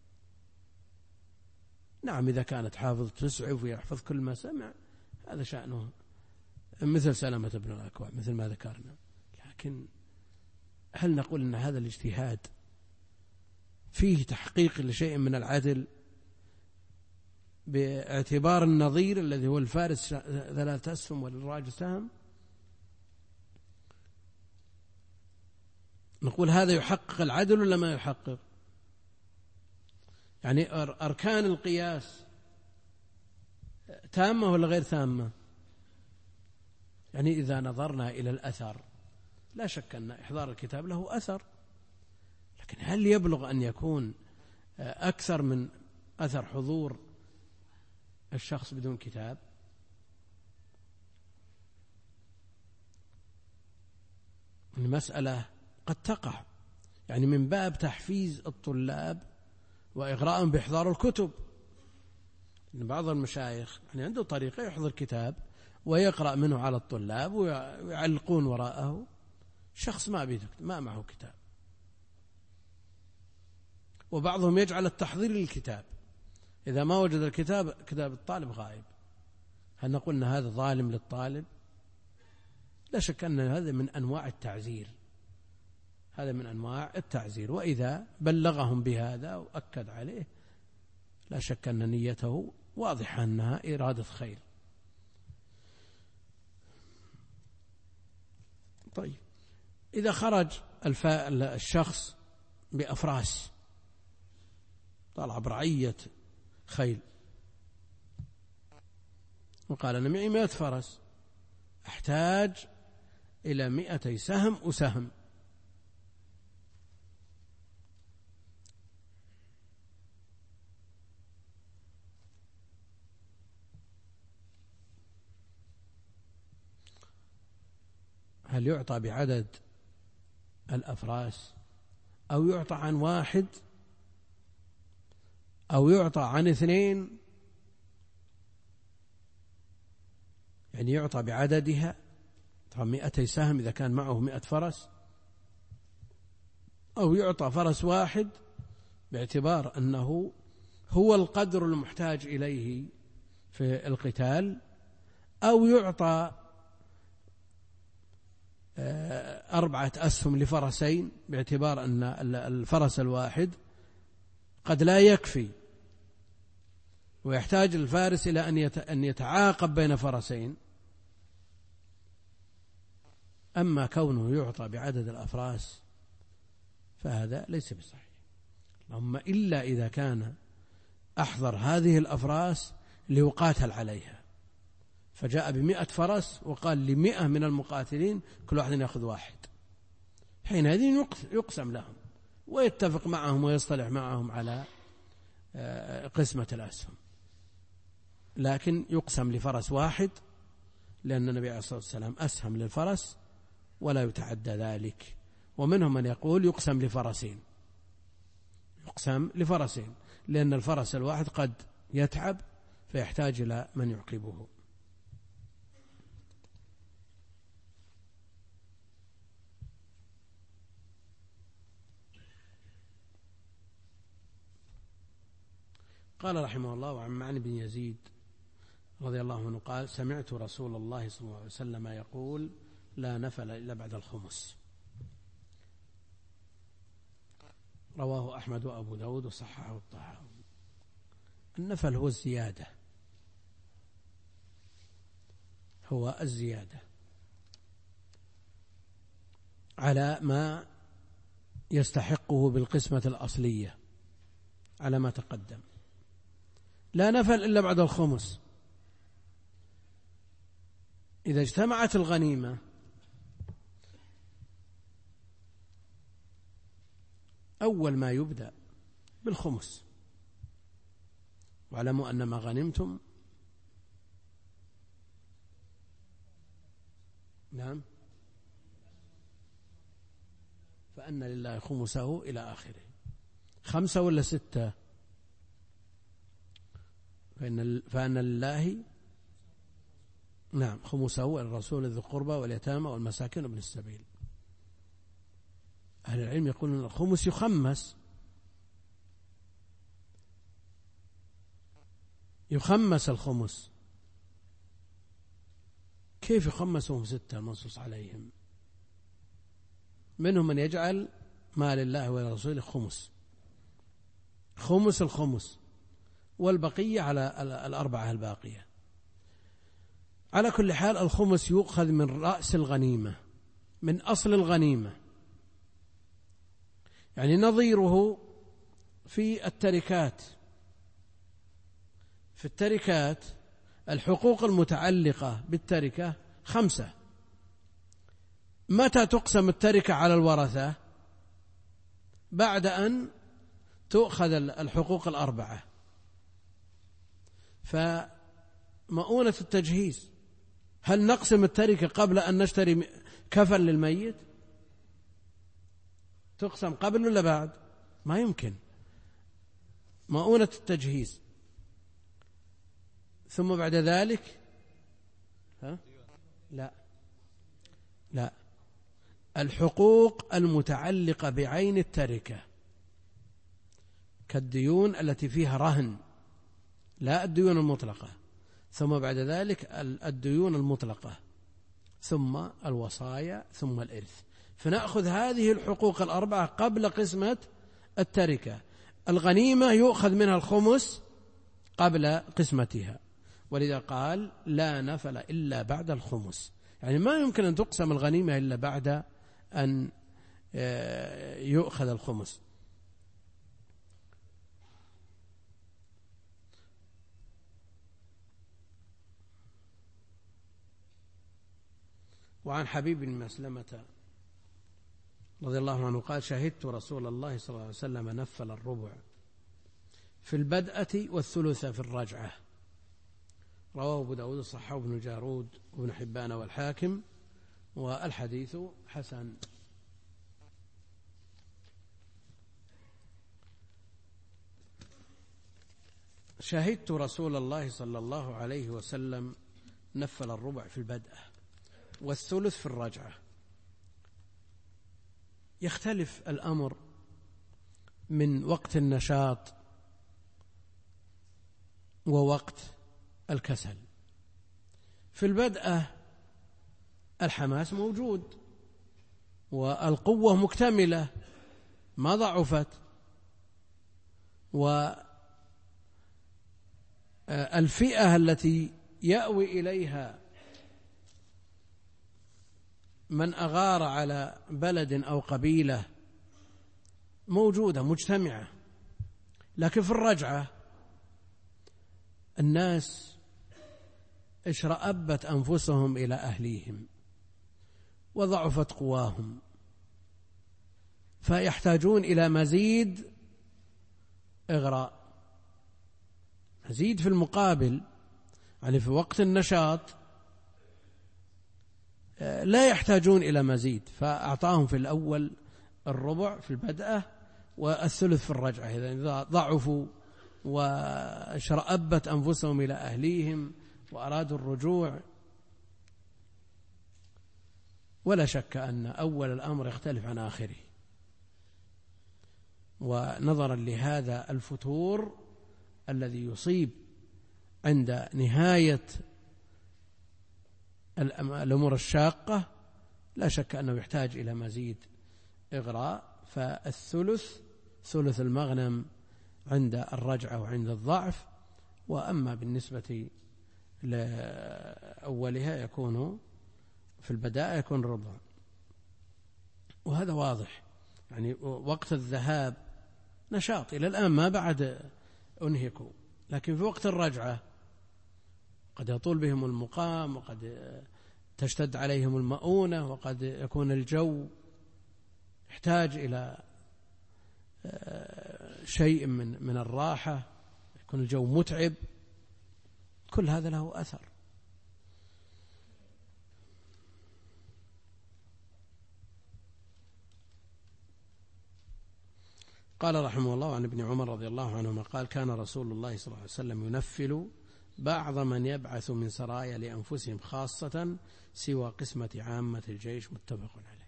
S2: نعم، إذا كانت حافظ تسعف ويحفظ كل ما سمع هذا شأنه، مثل سلامة بن الأكوع مثل ما ذكرنا، لكن هل نقول أن هذا الاجتهاد فيه تحقيق لشيء من العدل باعتبار النظير الذي هو الفارس 3 أسهم والراجل سهم؟ نقول هذا يحقق العدل ولا ما يحقق؟ يعني أركان القياس تامة ولا غير تامة؟ يعني إذا نظرنا إلى الأثر لا شك أن إحضار الكتاب له أثر، لكن هل يبلغ أن يكون أكثر من أثر حضور الشخص بدون كتاب؟ المسألة قد تقع يعني من باب تحفيز الطلاب وإغراءهم بإحضار الكتب. إن بعض المشايخ يعني عنده طريقة يحضر كتاب ويقرأ منه على الطلاب ويعلقون وراءه، شخص ما معه كتاب، وبعضهم يجعل التحضير للكتاب، إذا ما وجد الكتاب كتاب الطالب غائب. هل نقول أن هذا ظالم للطالب؟ لا شك أن هذا من أنواع التعزير، هذا من أنواع التعزير، وإذا بلغهم بهذا وأكد عليه لا شك أن نيته واضحة أنها إرادة خير. طيب إذا خرج الشخص بأفراس، طلع برعية خيل وقال أنا معي 100 فرس، أحتاج إلى 200 سهم وسهم، هل يعطى بعدد الأفراس أو يعطى عن 1 أو يعطى عن 2؟ يعني يعطى بعددها، طبعا 200 سهم إذا كان معه 100 فرس، أو يعطى فرس واحد باعتبار أنه هو القدر المحتاج إليه في القتال، أو يعطى 4 أسهم لفرسين باعتبار أن الفرس الواحد قد لا يكفي ويحتاج الفارس إلى أن يتعاقب بين فرسين. أما كونه يعطى بعدد الأفراس فهذا ليس بصحيح، اللهم إلا إذا كان أحضر هذه الأفراس ليقاتل عليها، فجاء ب100 فرس وقال ل100 من المقاتلين كل واحد يأخذ 1، حينئذ يقسم لهم ويتفق معهم ويصطلح معهم على قسمة الأسهم، لكن يقسم لفرس واحد لأن النبي عليه الصلاة والسلام أسهم للفرس ولا يتعدى ذلك. ومنهم من يقول يقسم لفرسين لأن الفرس الواحد قد يتعب فيحتاج إلى من يعقبه. قال رحمه الله: وعن معن بن يزيد رضي الله عنه قال: سمعت رسول الله صلى الله عليه وسلم يقول: لا نفل إلا بعد الخمس. رواه أحمد وأبو داود وصححه الطحاوي. النفل هو الزيادة، هو الزيادة على ما يستحقه بالقسمة الأصلية على ما تقدم. لا نفل إلا بعد الخمس. إذا اجتمعت الغنيمة أول ما يبدأ بالخمس، واعلموا أن ما غنمتم نعم فأن لله خمسه إلى آخره. 5 ولا 6؟ فأن لله نعم خمسه الرسول ذي القربى واليتامى والمساكين وابن السبيل. أهل العلم يقولون الخمس يخمس الخمس. كيف يخمسهم 6 المنصوص عليهم؟ منهم من يجعل ما لله ولرسوله خمس الخمس، والبقية على الأربعة الباقية. على كل حال الخمس يؤخذ من رأس الغنيمة، من أصل الغنيمة، يعني نظيره في التركات. في التركات الحقوق المتعلقة بالتركة 5. متى تقسم التركة على الورثة؟ بعد أن تؤخذ الحقوق 4. فمؤونة التجهيز، هل نقسم التركة قبل أن نشتري كفن للميت؟ تقسم قبل ولا بعد؟ ما يمكن. مؤونة التجهيز، ثم بعد ذلك لا الحقوق المتعلقة بعين التركة كالديون التي فيها رهن، لا الديون المطلقة، ثم بعد ذلك الديون المطلقة، ثم الوصايا، ثم الإرث. فنأخذ هذه الحقوق 4 قبل قسمة التركة. الغنيمة يؤخذ منها الخمس قبل قسمتها، ولذا قال لا نفل إلا بعد الخمس، يعني ما يمكن أن تقسم الغنيمة إلا بعد أن يؤخذ الخمس. وعن حبيب بن مسلمة رضي الله عنه قال شهدت رسول الله صلى الله عليه وسلم نفل الربع في البدءة والثلث في الرجعة. رواه أبو داود صححه ابن جارود وابن حبان والحاكم، والحديث حسن. شهدت رسول الله صلى الله عليه وسلم نفل الربع في البدءة والثلث في الرجعة. يختلف الأمر من وقت النشاط ووقت الكسل. في البدءة الحماس موجود والقوة مكتملة ما ضعفت، والفئة التي يأوي إليها من أغار على بلد أو قبيلة موجودة مجتمعة. لكن في الرجعة الناس اشرأبت أنفسهم إلى أهليهم وضعفت قواهم، فيحتاجون إلى مزيد إغراء، مزيد في المقابل. يعني في وقت النشاط لا يحتاجون إلى مزيد، فأعطاهم في الأول الربع في البدءة والثلث في الرجعة. إذا ضعفوا وشرأبت أنفسهم إلى أهليهم وأرادوا الرجوع، ولا شك أن أول الأمر يختلف عن آخره. ونظرا لهذا الفتور الذي يصيب عند نهاية الأمور الشاقة، لا شك أنه يحتاج إلى مزيد إغراء. فالثلث ثلث المغنم عند الرجعة وعند الضعف، وأما بالنسبة لأولها يكون في البداية يكون ربع. وهذا واضح، يعني وقت الذهاب نشاط إلى الآن ما بعد أنهكوا، لكن في وقت الرجعة قد يطول بهم المقام، وقد تشتد عليهم المؤونة، وقد يكون الجو يحتاج إلى شيء من الراحة، يكون الجو متعب، كل هذا له أثر. قال رحمه الله عن ابن عمر رضي الله عنهما قال كان رسول الله صلى الله عليه وسلم ينفل بعض من يبعث من سرايا لأنفسهم خاصة سوى قسمة عامة الجيش، متفق عليه.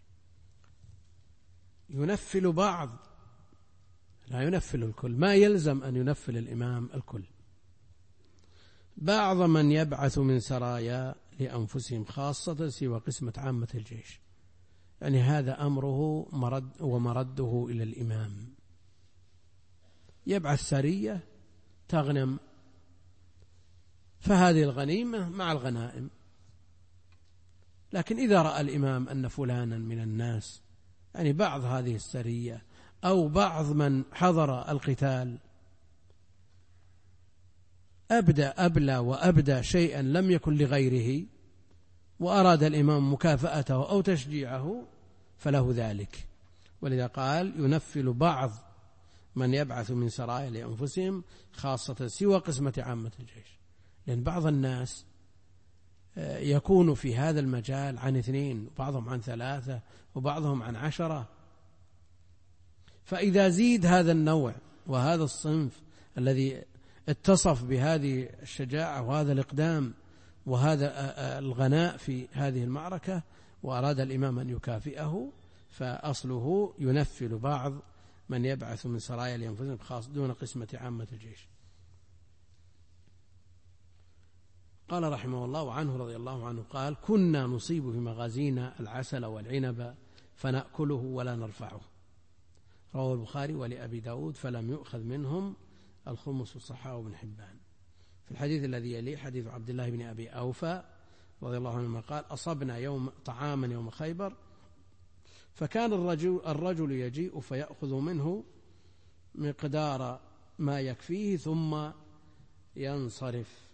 S2: ينفل بعض، لا ينفل الكل، ما يلزم أن ينفل الإمام الكل. بعض من يبعث من سرايا لأنفسهم خاصة سوى قسمة عامة الجيش، يعني هذا أمره ومرده إلى الإمام، يبعث سرية تغنم، فهذه الغنيمة مع الغنائم. لكن إذا رأى الإمام أن فلانا من الناس، يعني بعض هذه السرية أو بعض من حضر القتال، أبلى وأبدى شيئا لم يكن لغيره، وأراد الإمام مكافأته أو تشجيعه، فله ذلك. ولذا قال ينفل بعض من يبعث من سرايا لأنفسهم خاصة سوى قسمة عامة الجيش، لأن بعض الناس يكون في هذا المجال عن 2، وبعضهم عن 3، وبعضهم عن 10. فإذا زيد هذا النوع وهذا الصنف الذي اتصف بهذه الشجاعة وهذا الإقدام وهذا الغناء في هذه المعركة، وأراد الإمام أن يكافئه، فأصله ينفل بعض من يبعث من سرايا لأنفسهم خاص دون قسمة عامة الجيش. قال رحمه الله وعنه رضي الله عنه قال: كنا نصيب في مغازينا العسل والعنب فنأكله ولا نرفعه. رواه البخاري ولأبي داود فلم يؤخذ منهم الخمس، والصحاح بن حبان. في الحديث الذي يليه حديث عبد الله بن أبي أوفى رضي الله عنه قال: أصبنا طعاما يوم خيبر، فكان الرجل يجيء فيأخذ منه مقدار ما يكفيه ثم ينصرف.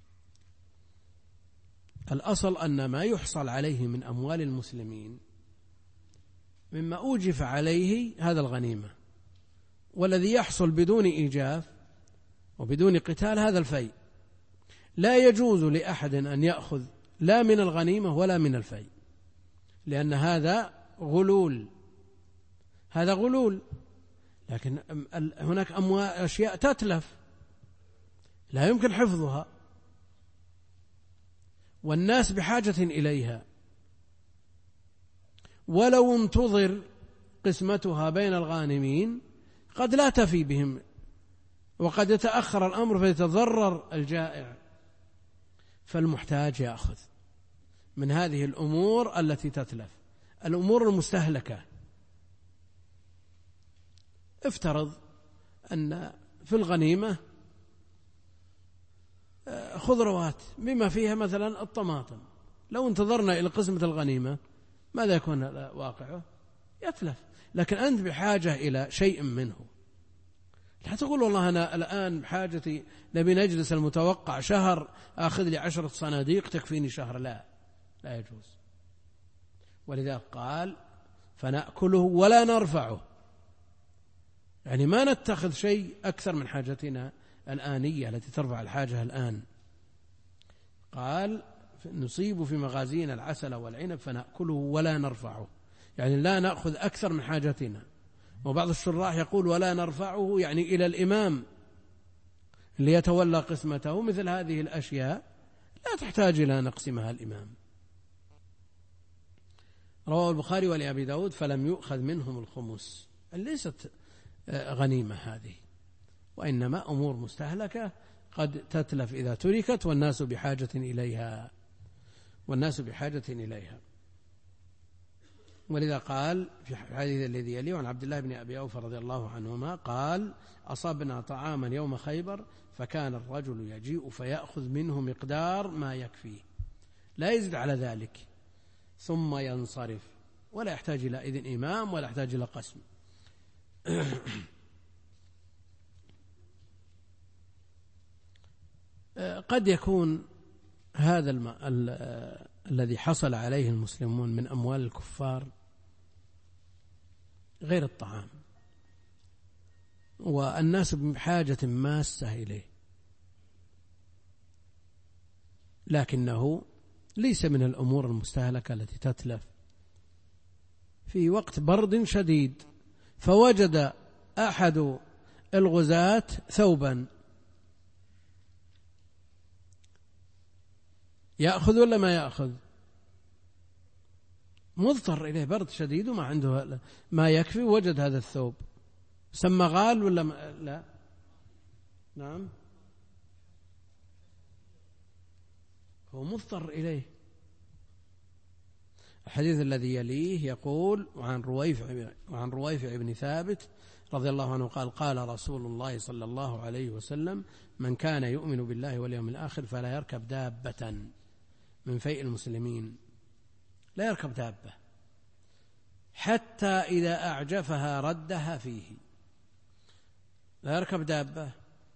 S2: الأصل أن ما يحصل عليه من أموال المسلمين مما أوجف عليه هذا الغنيمة، والذي يحصل بدون إيجاف وبدون قتال هذا الفيء. لا يجوز لأحد أن يأخذ لا من الغنيمة ولا من الفيء، لأن هذا غلول، هذا غلول. لكن هناك أشياء تتلف لا يمكن حفظها، والناس بحاجة إليها، ولو انتظر قسمتها بين الغانمين قد لا تفي بهم، وقد يتأخر الأمر فيتضرر الجائع. فالمحتاج يأخذ من هذه الأمور التي تتلف، الأمور المستهلكة. افترض أن في الغنيمة خضروات بما فيها مثلا الطماطم، لو انتظرنا إلى قسمة الغنيمة ماذا يكون واقعه؟ يتلف. لكن أنت بحاجة إلى شيء منه، لا تقول والله أنا الآن بحاجتي نبي نجلس المتوقع شهر أخذ لي 10 صناديق تكفيني شهر. لا يجوز. ولذا قال فنأكله ولا نرفعه، يعني ما نتخذ شيء أكثر من حاجتنا الآنية التي ترفع الحاجة الآن. قال نصيب في مغازينا العسل والعنب فنأكله ولا نرفعه، يعني لا نأخذ أكثر من حاجتنا. وبعض الشراح يقول ولا نرفعه يعني إلى الإمام ليتولى قسمته. مثل هذه الأشياء لا تحتاج إلى نقسمها الإمام. رواه البخاري ولأبي داود فلم يؤخذ منهم الخمس، ليست غنيمة هذه، وإنما أمور مستهلكة قد تتلف إذا تركت، والناس بحاجة إليها. ولذا قال في الحديث الذي يليه عن عبد الله بن أبي أوفى رضي الله عنهما قال: أصبنا طعاما يوم خيبر، فكان الرجل يجيء فيأخذ منه مقدار ما يكفيه، لا يزيد على ذلك، ثم ينصرف، ولا يحتاج إلى إذن إمام ولا يحتاج إلى قسم. قد يكون هذا الذي حصل عليه المسلمون من أموال الكفار غير الطعام، والناس بحاجة ماسة إليه، لكنه ليس من الأمور المستهلكة التي تتلف. في وقت برد شديد فوجد أحد الغزاة ثوبا، يأخذ ولا ما يأخذ؟ مضطر إليه، برد شديد وما عنده ما يكفي، وجد هذا الثوب، سمى غال ولا لا؟ نعم، هو مضطر إليه. الحديث الذي يليه يقول: وعن رويفع بن ثابت رضي الله عنه قال: قال رسول الله صلى الله عليه وسلم: من كان يؤمن بالله واليوم الآخر فلا يركب دابة من فيء المسلمين، لا يركب دابة حتى إذا أعجفها ردها فيه. لا يركب دابة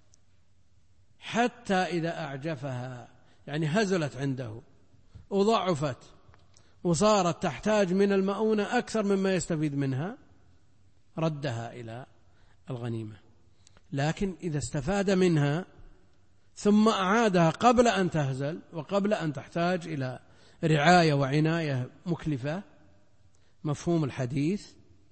S2: حتى إذا أعجفها، يعني هزلت عنده وضعفت وصارت تحتاج من المؤونة أكثر مما يستفيد منها، ردها إلى الغنيمة. لكن إذا استفاد منها ثم أعادها قبل أن تهزل وقبل أن تحتاج إلى رعاية وعناية مكلفة، مفهوم الحديث،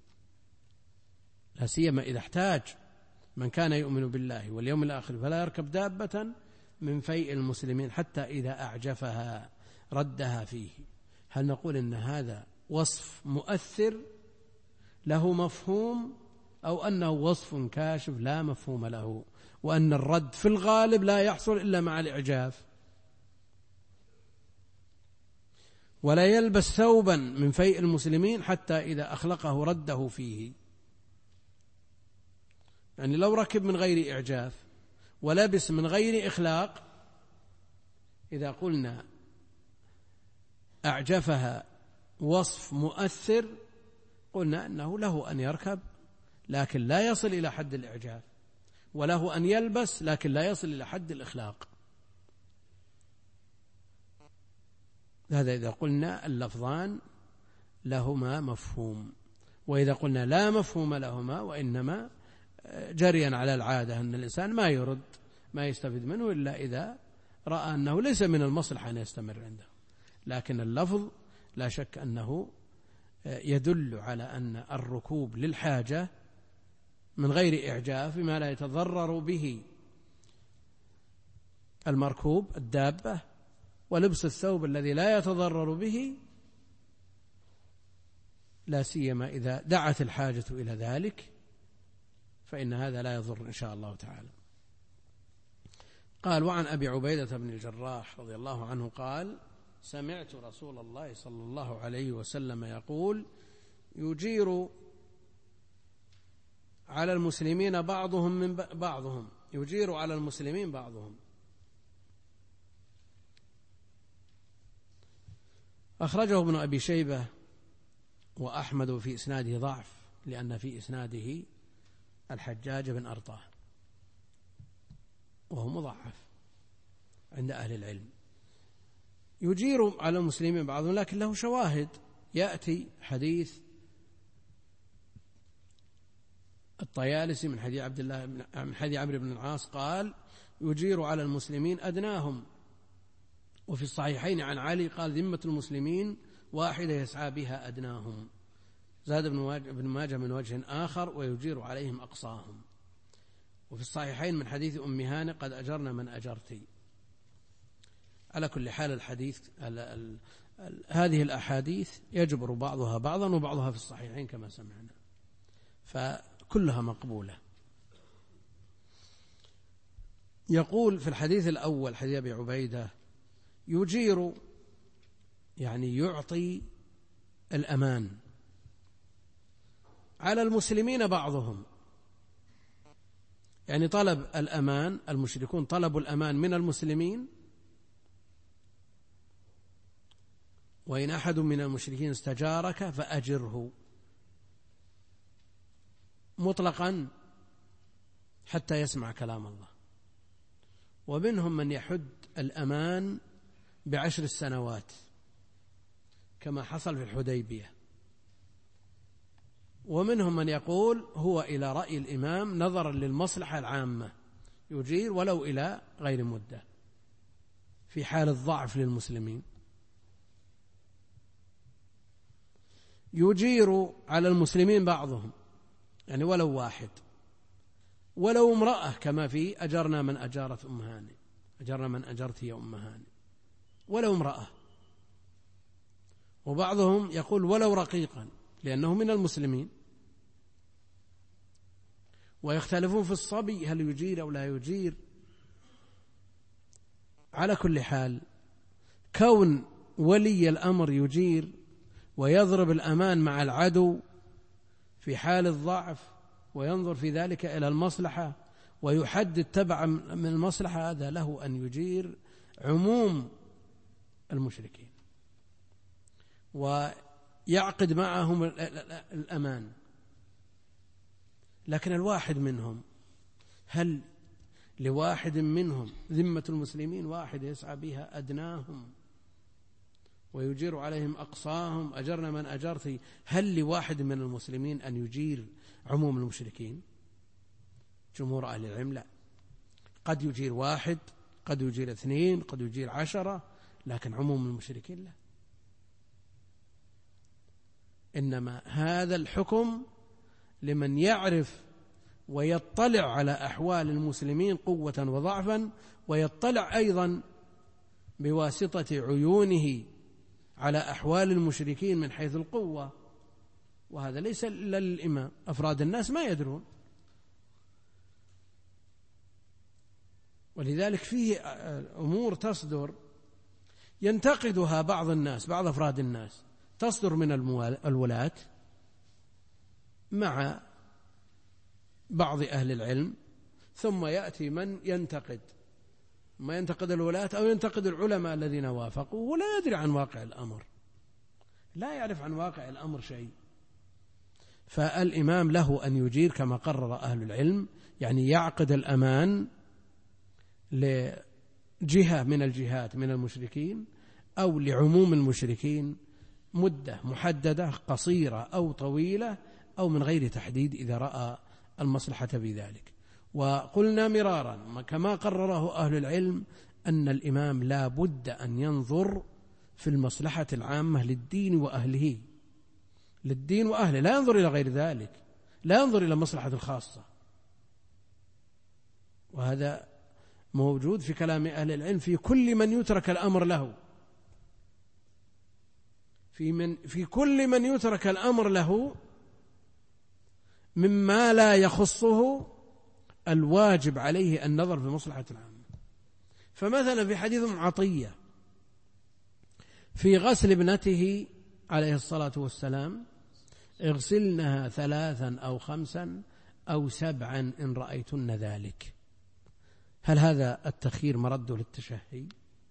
S2: لا سيما إذا احتاج من كان يؤمن بالله واليوم الآخر فلا يركب دابة من فيء المسلمين حتى إذا أعجفها ردها فيه. هل نقول إن هذا وصف مؤثر له مفهوم، أو أنه وصف كاشف لا مفهوم له، وأن الرد في الغالب لا يحصل إلا مع الإعجاف؟ ولا يلبس ثوبا من فيء المسلمين حتى إذا أخلقه رده فيه. يعني لو ركب من غير إعجاف ولبس من غير إخلاق، إذا قلنا أعجفها وصف مؤثر قلنا أنه له أن يركب لكن لا يصل إلى حد الإعجاف، وله أن يلبس لكن لا يصل إلى حد الإخلاق. هذا إذا قلنا اللفظان لهما مفهوم. وإذا قلنا لا مفهوم لهما وإنما جريا على العادة أن الإنسان ما يرد ما يستفيد منه إلا إذا رأى أنه ليس من المصلحة أن يستمر عنده، لكن اللفظ لا شك أنه يدل على أن الركوب للحاجة من غير إعجاف بما لا يتضرر به المركوب الدابة، ولبس الثوب الذي لا يتضرر به، لا سيما إذا دعت الحاجة إلى ذلك، فإن هذا لا يضر إن شاء الله تعالى. قال: وعن أبي عبيدة بن الجراح رضي الله عنه قال: سمعت رسول الله صلى الله عليه وسلم يقول: يجير على المسلمين بعضهم يجير على المسلمين بعضهم. أخرجه ابن أبي شيبة وأحمد في إسناده ضعف، لأن في إسناده الحجاج بن أرطاه وهو مضعف عند أهل العلم. يجير على المسلمين بعضهم، لكن له شواهد. يأتي حديث الطيالسي من حديث عمرو بن العاص قال: يجير على المسلمين أدناهم. وفي الصحيحين عن علي قال: ذمة المسلمين واحدة يسعى بها أدناهم. زاد ابن ماجه من وجه آخر: ويجير عليهم أقصاهم. وفي الصحيحين من حديث أم هانئ: قد أجرنا من أجرتي. على كل حال الحديث هذه الأحاديث يجبر بعضها بعضا، وبعضها في الصحيحين كما سمعنا، فكلها مقبولة. يقول في الحديث الأول حديث أبي عبيدة: يجير يعني يعطي الأمان على المسلمين بعضهم، يعني طلب الأمان، المشركون طلبوا الأمان من المسلمين، وإن أحد من المشركين استجارك فأجره مطلقا حتى يسمع كلام الله. ومنهم من يحد الأمان ب10 سنوات كما حصل في الحديبية، ومنهم من يقول هو إلى رأي الإمام نظرا للمصلحة العامة يجير ولو إلى غير مدة في حال الضعف للمسلمين. يجير على المسلمين بعضهم، يعني ولو واحد، ولو امرأة، كما في أجرنا من أجارت أم هانئ، أجرنا من أجرت يا أم هانئ، ولو امرأة. وبعضهم يقول ولو رقيقا لأنه من المسلمين. ويختلفون في الصبي هل يجير أو لا يجير. على كل حال كون ولي الأمر يجير ويضرب الأمان مع العدو في حال الضعف، وينظر في ذلك إلى المصلحة ويحدد تبع من المصلحة، هذا له أن يجير عموم المشركين ويعقد معهم الأمان. لكن الواحد منهم، هل لواحد منهم ذمة المسلمين واحد يسعى بها أدناهم ويجير عليهم أقصاهم، أجرنا من أجرت؟ هل لواحد من المسلمين أن يجير عموم المشركين؟ جمهور أهل العلم لا، قد يجير واحد، قد يجير 2، قد يجير 10، لكن عموم المشركين لا. إنما هذا الحكم لمن يعرف ويطلع على أحوال المسلمين قوة وضعفا، ويطلع أيضا بواسطة عيونه على أحوال المشركين من حيث القوة. وهذا ليس إلا للإمام، أفراد الناس ما يدرون. ولذلك فيه أمور تصدر ينتقدها بعض الناس، بعض أفراد الناس، تصدر من الولاة مع بعض أهل العلم، ثم يأتي من ينتقد، ما ينتقد الولاة أو ينتقد العلماء الذين وافقوا، ولا يدري عن واقع الأمر، لا يعرف عن واقع الأمر شيء. فالإمام له أن يجير كما قرر أهل العلم، يعني يعقد الأمان لجهة من الجهات من المشركين أو لعموم المشركين مدة محددة قصيرة أو طويلة أو من غير تحديد إذا رأى المصلحة بذلك. وقلنا مرارا كما قرره أهل العلم أن الإمام لا بد أن ينظر في المصلحة العامة للدين وأهله، للدين وأهله، لا ينظر إلى غير ذلك، لا ينظر إلى مصلحة الخاصة. وهذا موجود في كلام أهل العلم في كل من يترك الأمر له، في كل من يترك الأمر له مما لا يخصه الواجب عليه النظر في مصلحة العامة. فمثلا في حديث عطية في غسل ابنته عليه الصلاة والسلام: اغسلنها 3 أو 5 أو 7 إن رأيتن ذلك. هل هذا التخيير مرده للتشهي؟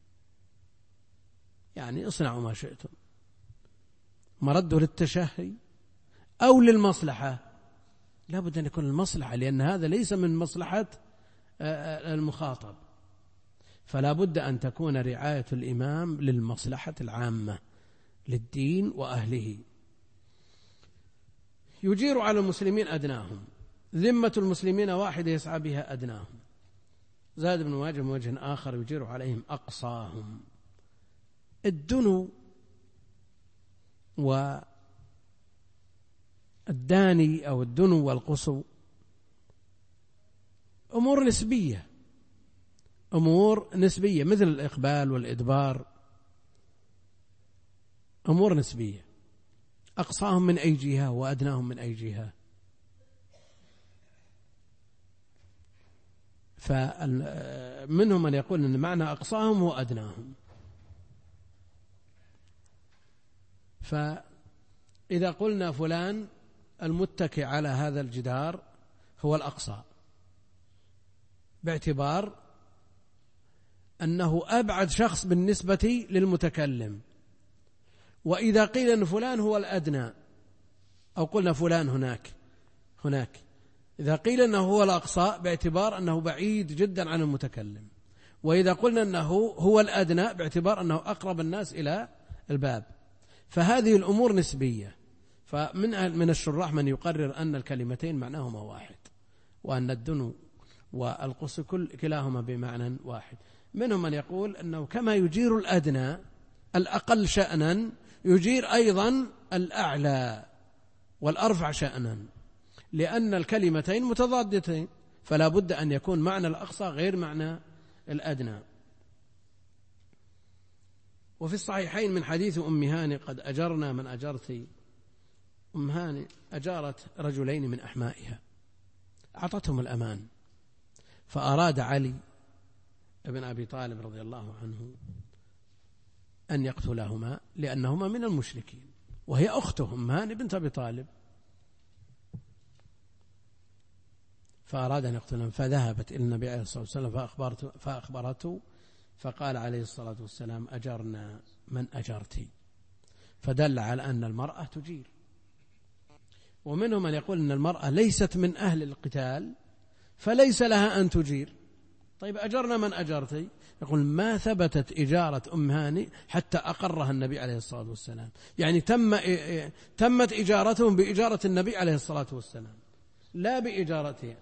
S2: يعني اصنعوا ما شئتم، مرده للتشهي أو للمصلحة؟ لا بد أن يكون المصلحة، لأن هذا ليس من مصلحة المخاطب، فلا بد أن تكون رعاية الإمام للمصلحة العامة للدين وأهله. يجير على المسلمين أدناهم، ذمة المسلمين واحدة يسعى بها أدناهم. زاد ابن ماجه من وجه آخر: يجير عليهم أقصاهم. الدنو والداني أو الدنو والقصو أمور نسبية، أمور نسبية مثل الإقبال والإدبار، أمور نسبية. أقصاهم من أي جهة وأدناهم من أي جهة. فمنهم من يقول أن معنى أقصاهم هو أدناهم. فإذا قلنا فلان المتكئ على هذا الجدار هو الأقصى، باعتبار أنه أبعد شخص بالنسبة للمتكلم. وإذا قيل أن فلان هو الأدنى، أو قلنا فلان هناك، إذا قيل أنه هو الأقصى باعتبار أنه بعيد جدا عن المتكلم، وإذا قلنا أنه هو الأدنى باعتبار أنه أقرب الناس إلى الباب. فهذه الأمور نسبية. فمن الشراح من يقرر أن الكلمتين معناهما واحد، وأن الدنو والقص كلاهما بمعنى واحد. منهم من يقول أنه كما يجير الأدنى الأقل شأنا يجير أيضا الأعلى والأرفع شأنا، لأن الكلمتين متضادتين، فلا بد أن يكون معنى الأقصى غير معنى الأدنى. وفي الصحيحين من حديث أم هاني: قد أجرنا من أجرت. أم هاني أجارت رجلين من أحمائها، أعطتهم الأمان، فأراد علي ابن أبي طالب رضي الله عنه أن يقتلهما لأنهما من المشركين، وهي أخته أم هاني بنت أبي طالب، فأراد أن يقتلها، فذهبت إلى النبي عليه الصلاة والسلام فأخبرته، فقال عليه الصلاة والسلام: أجرنا من أجرتي، فدل على أن المرأة تجير. ومنهم من يقول أن المرأة ليست من أهل القتال فليس لها أن تجير. طيب أجرنا من أجرتي؟ يقول: ما ثبتت إجارة أم هاني حتى أقرها النبي عليه الصلاة والسلام، يعني تمت إجارتهم بإجارة النبي عليه الصلاة والسلام لا بإجارتها.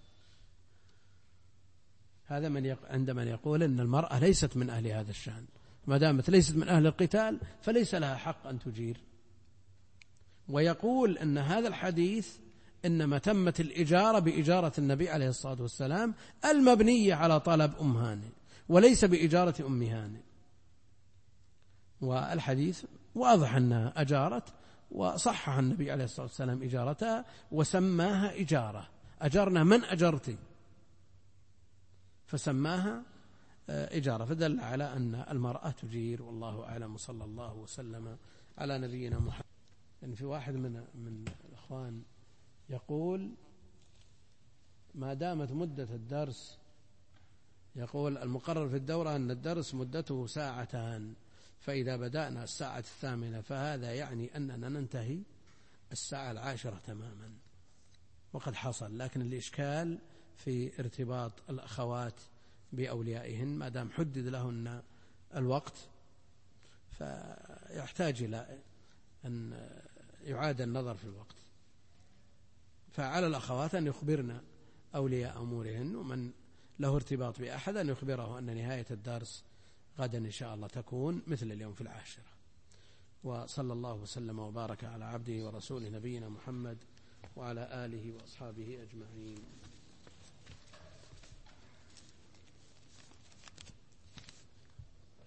S2: هذا عند من يقول أن المرأة ليست من أهل هذا الشأن، ما دامت ليست من أهل القتال فليس لها حق أن تجير. ويقول أن هذا الحديث إنما تمت الإجارة بإجارة النبي عليه الصلاة والسلام المبنية على طلب أم هاني وليس بإجارة أم هاني. والحديث واضح أنها أجارت، وصحح النبي عليه الصلاة والسلام إجارتها وسماها إجارة، أجرنا من أجرتي، فسماها إجارة، فدل على أن المرأة تجير. والله أعلم، صلى الله وسلم على نبينا محمد. يعني في واحد من الأخوان يقول: ما دامت مدة الدرس، يقول المقرر في الدورة أن الدرس مدته 2 ساعة، فإذا بدأنا 8:00 فهذا يعني أننا ننتهي 10:00 تماما. وقد حصل، لكن الإشكال في ارتباط الأخوات بأوليائهن، ما دام حدد لهن الوقت فيحتاج إلى أن يعاد النظر في الوقت. فعلى الأخوات أن يخبرن أولياء أمورهن، ومن له ارتباط بأحد أن يخبره أن نهاية الدرس غدا إن شاء الله تكون مثل اليوم في 10:00. وصلى الله وسلم وبارك على عبده ورسوله نبينا محمد وعلى آله وأصحابه أجمعين.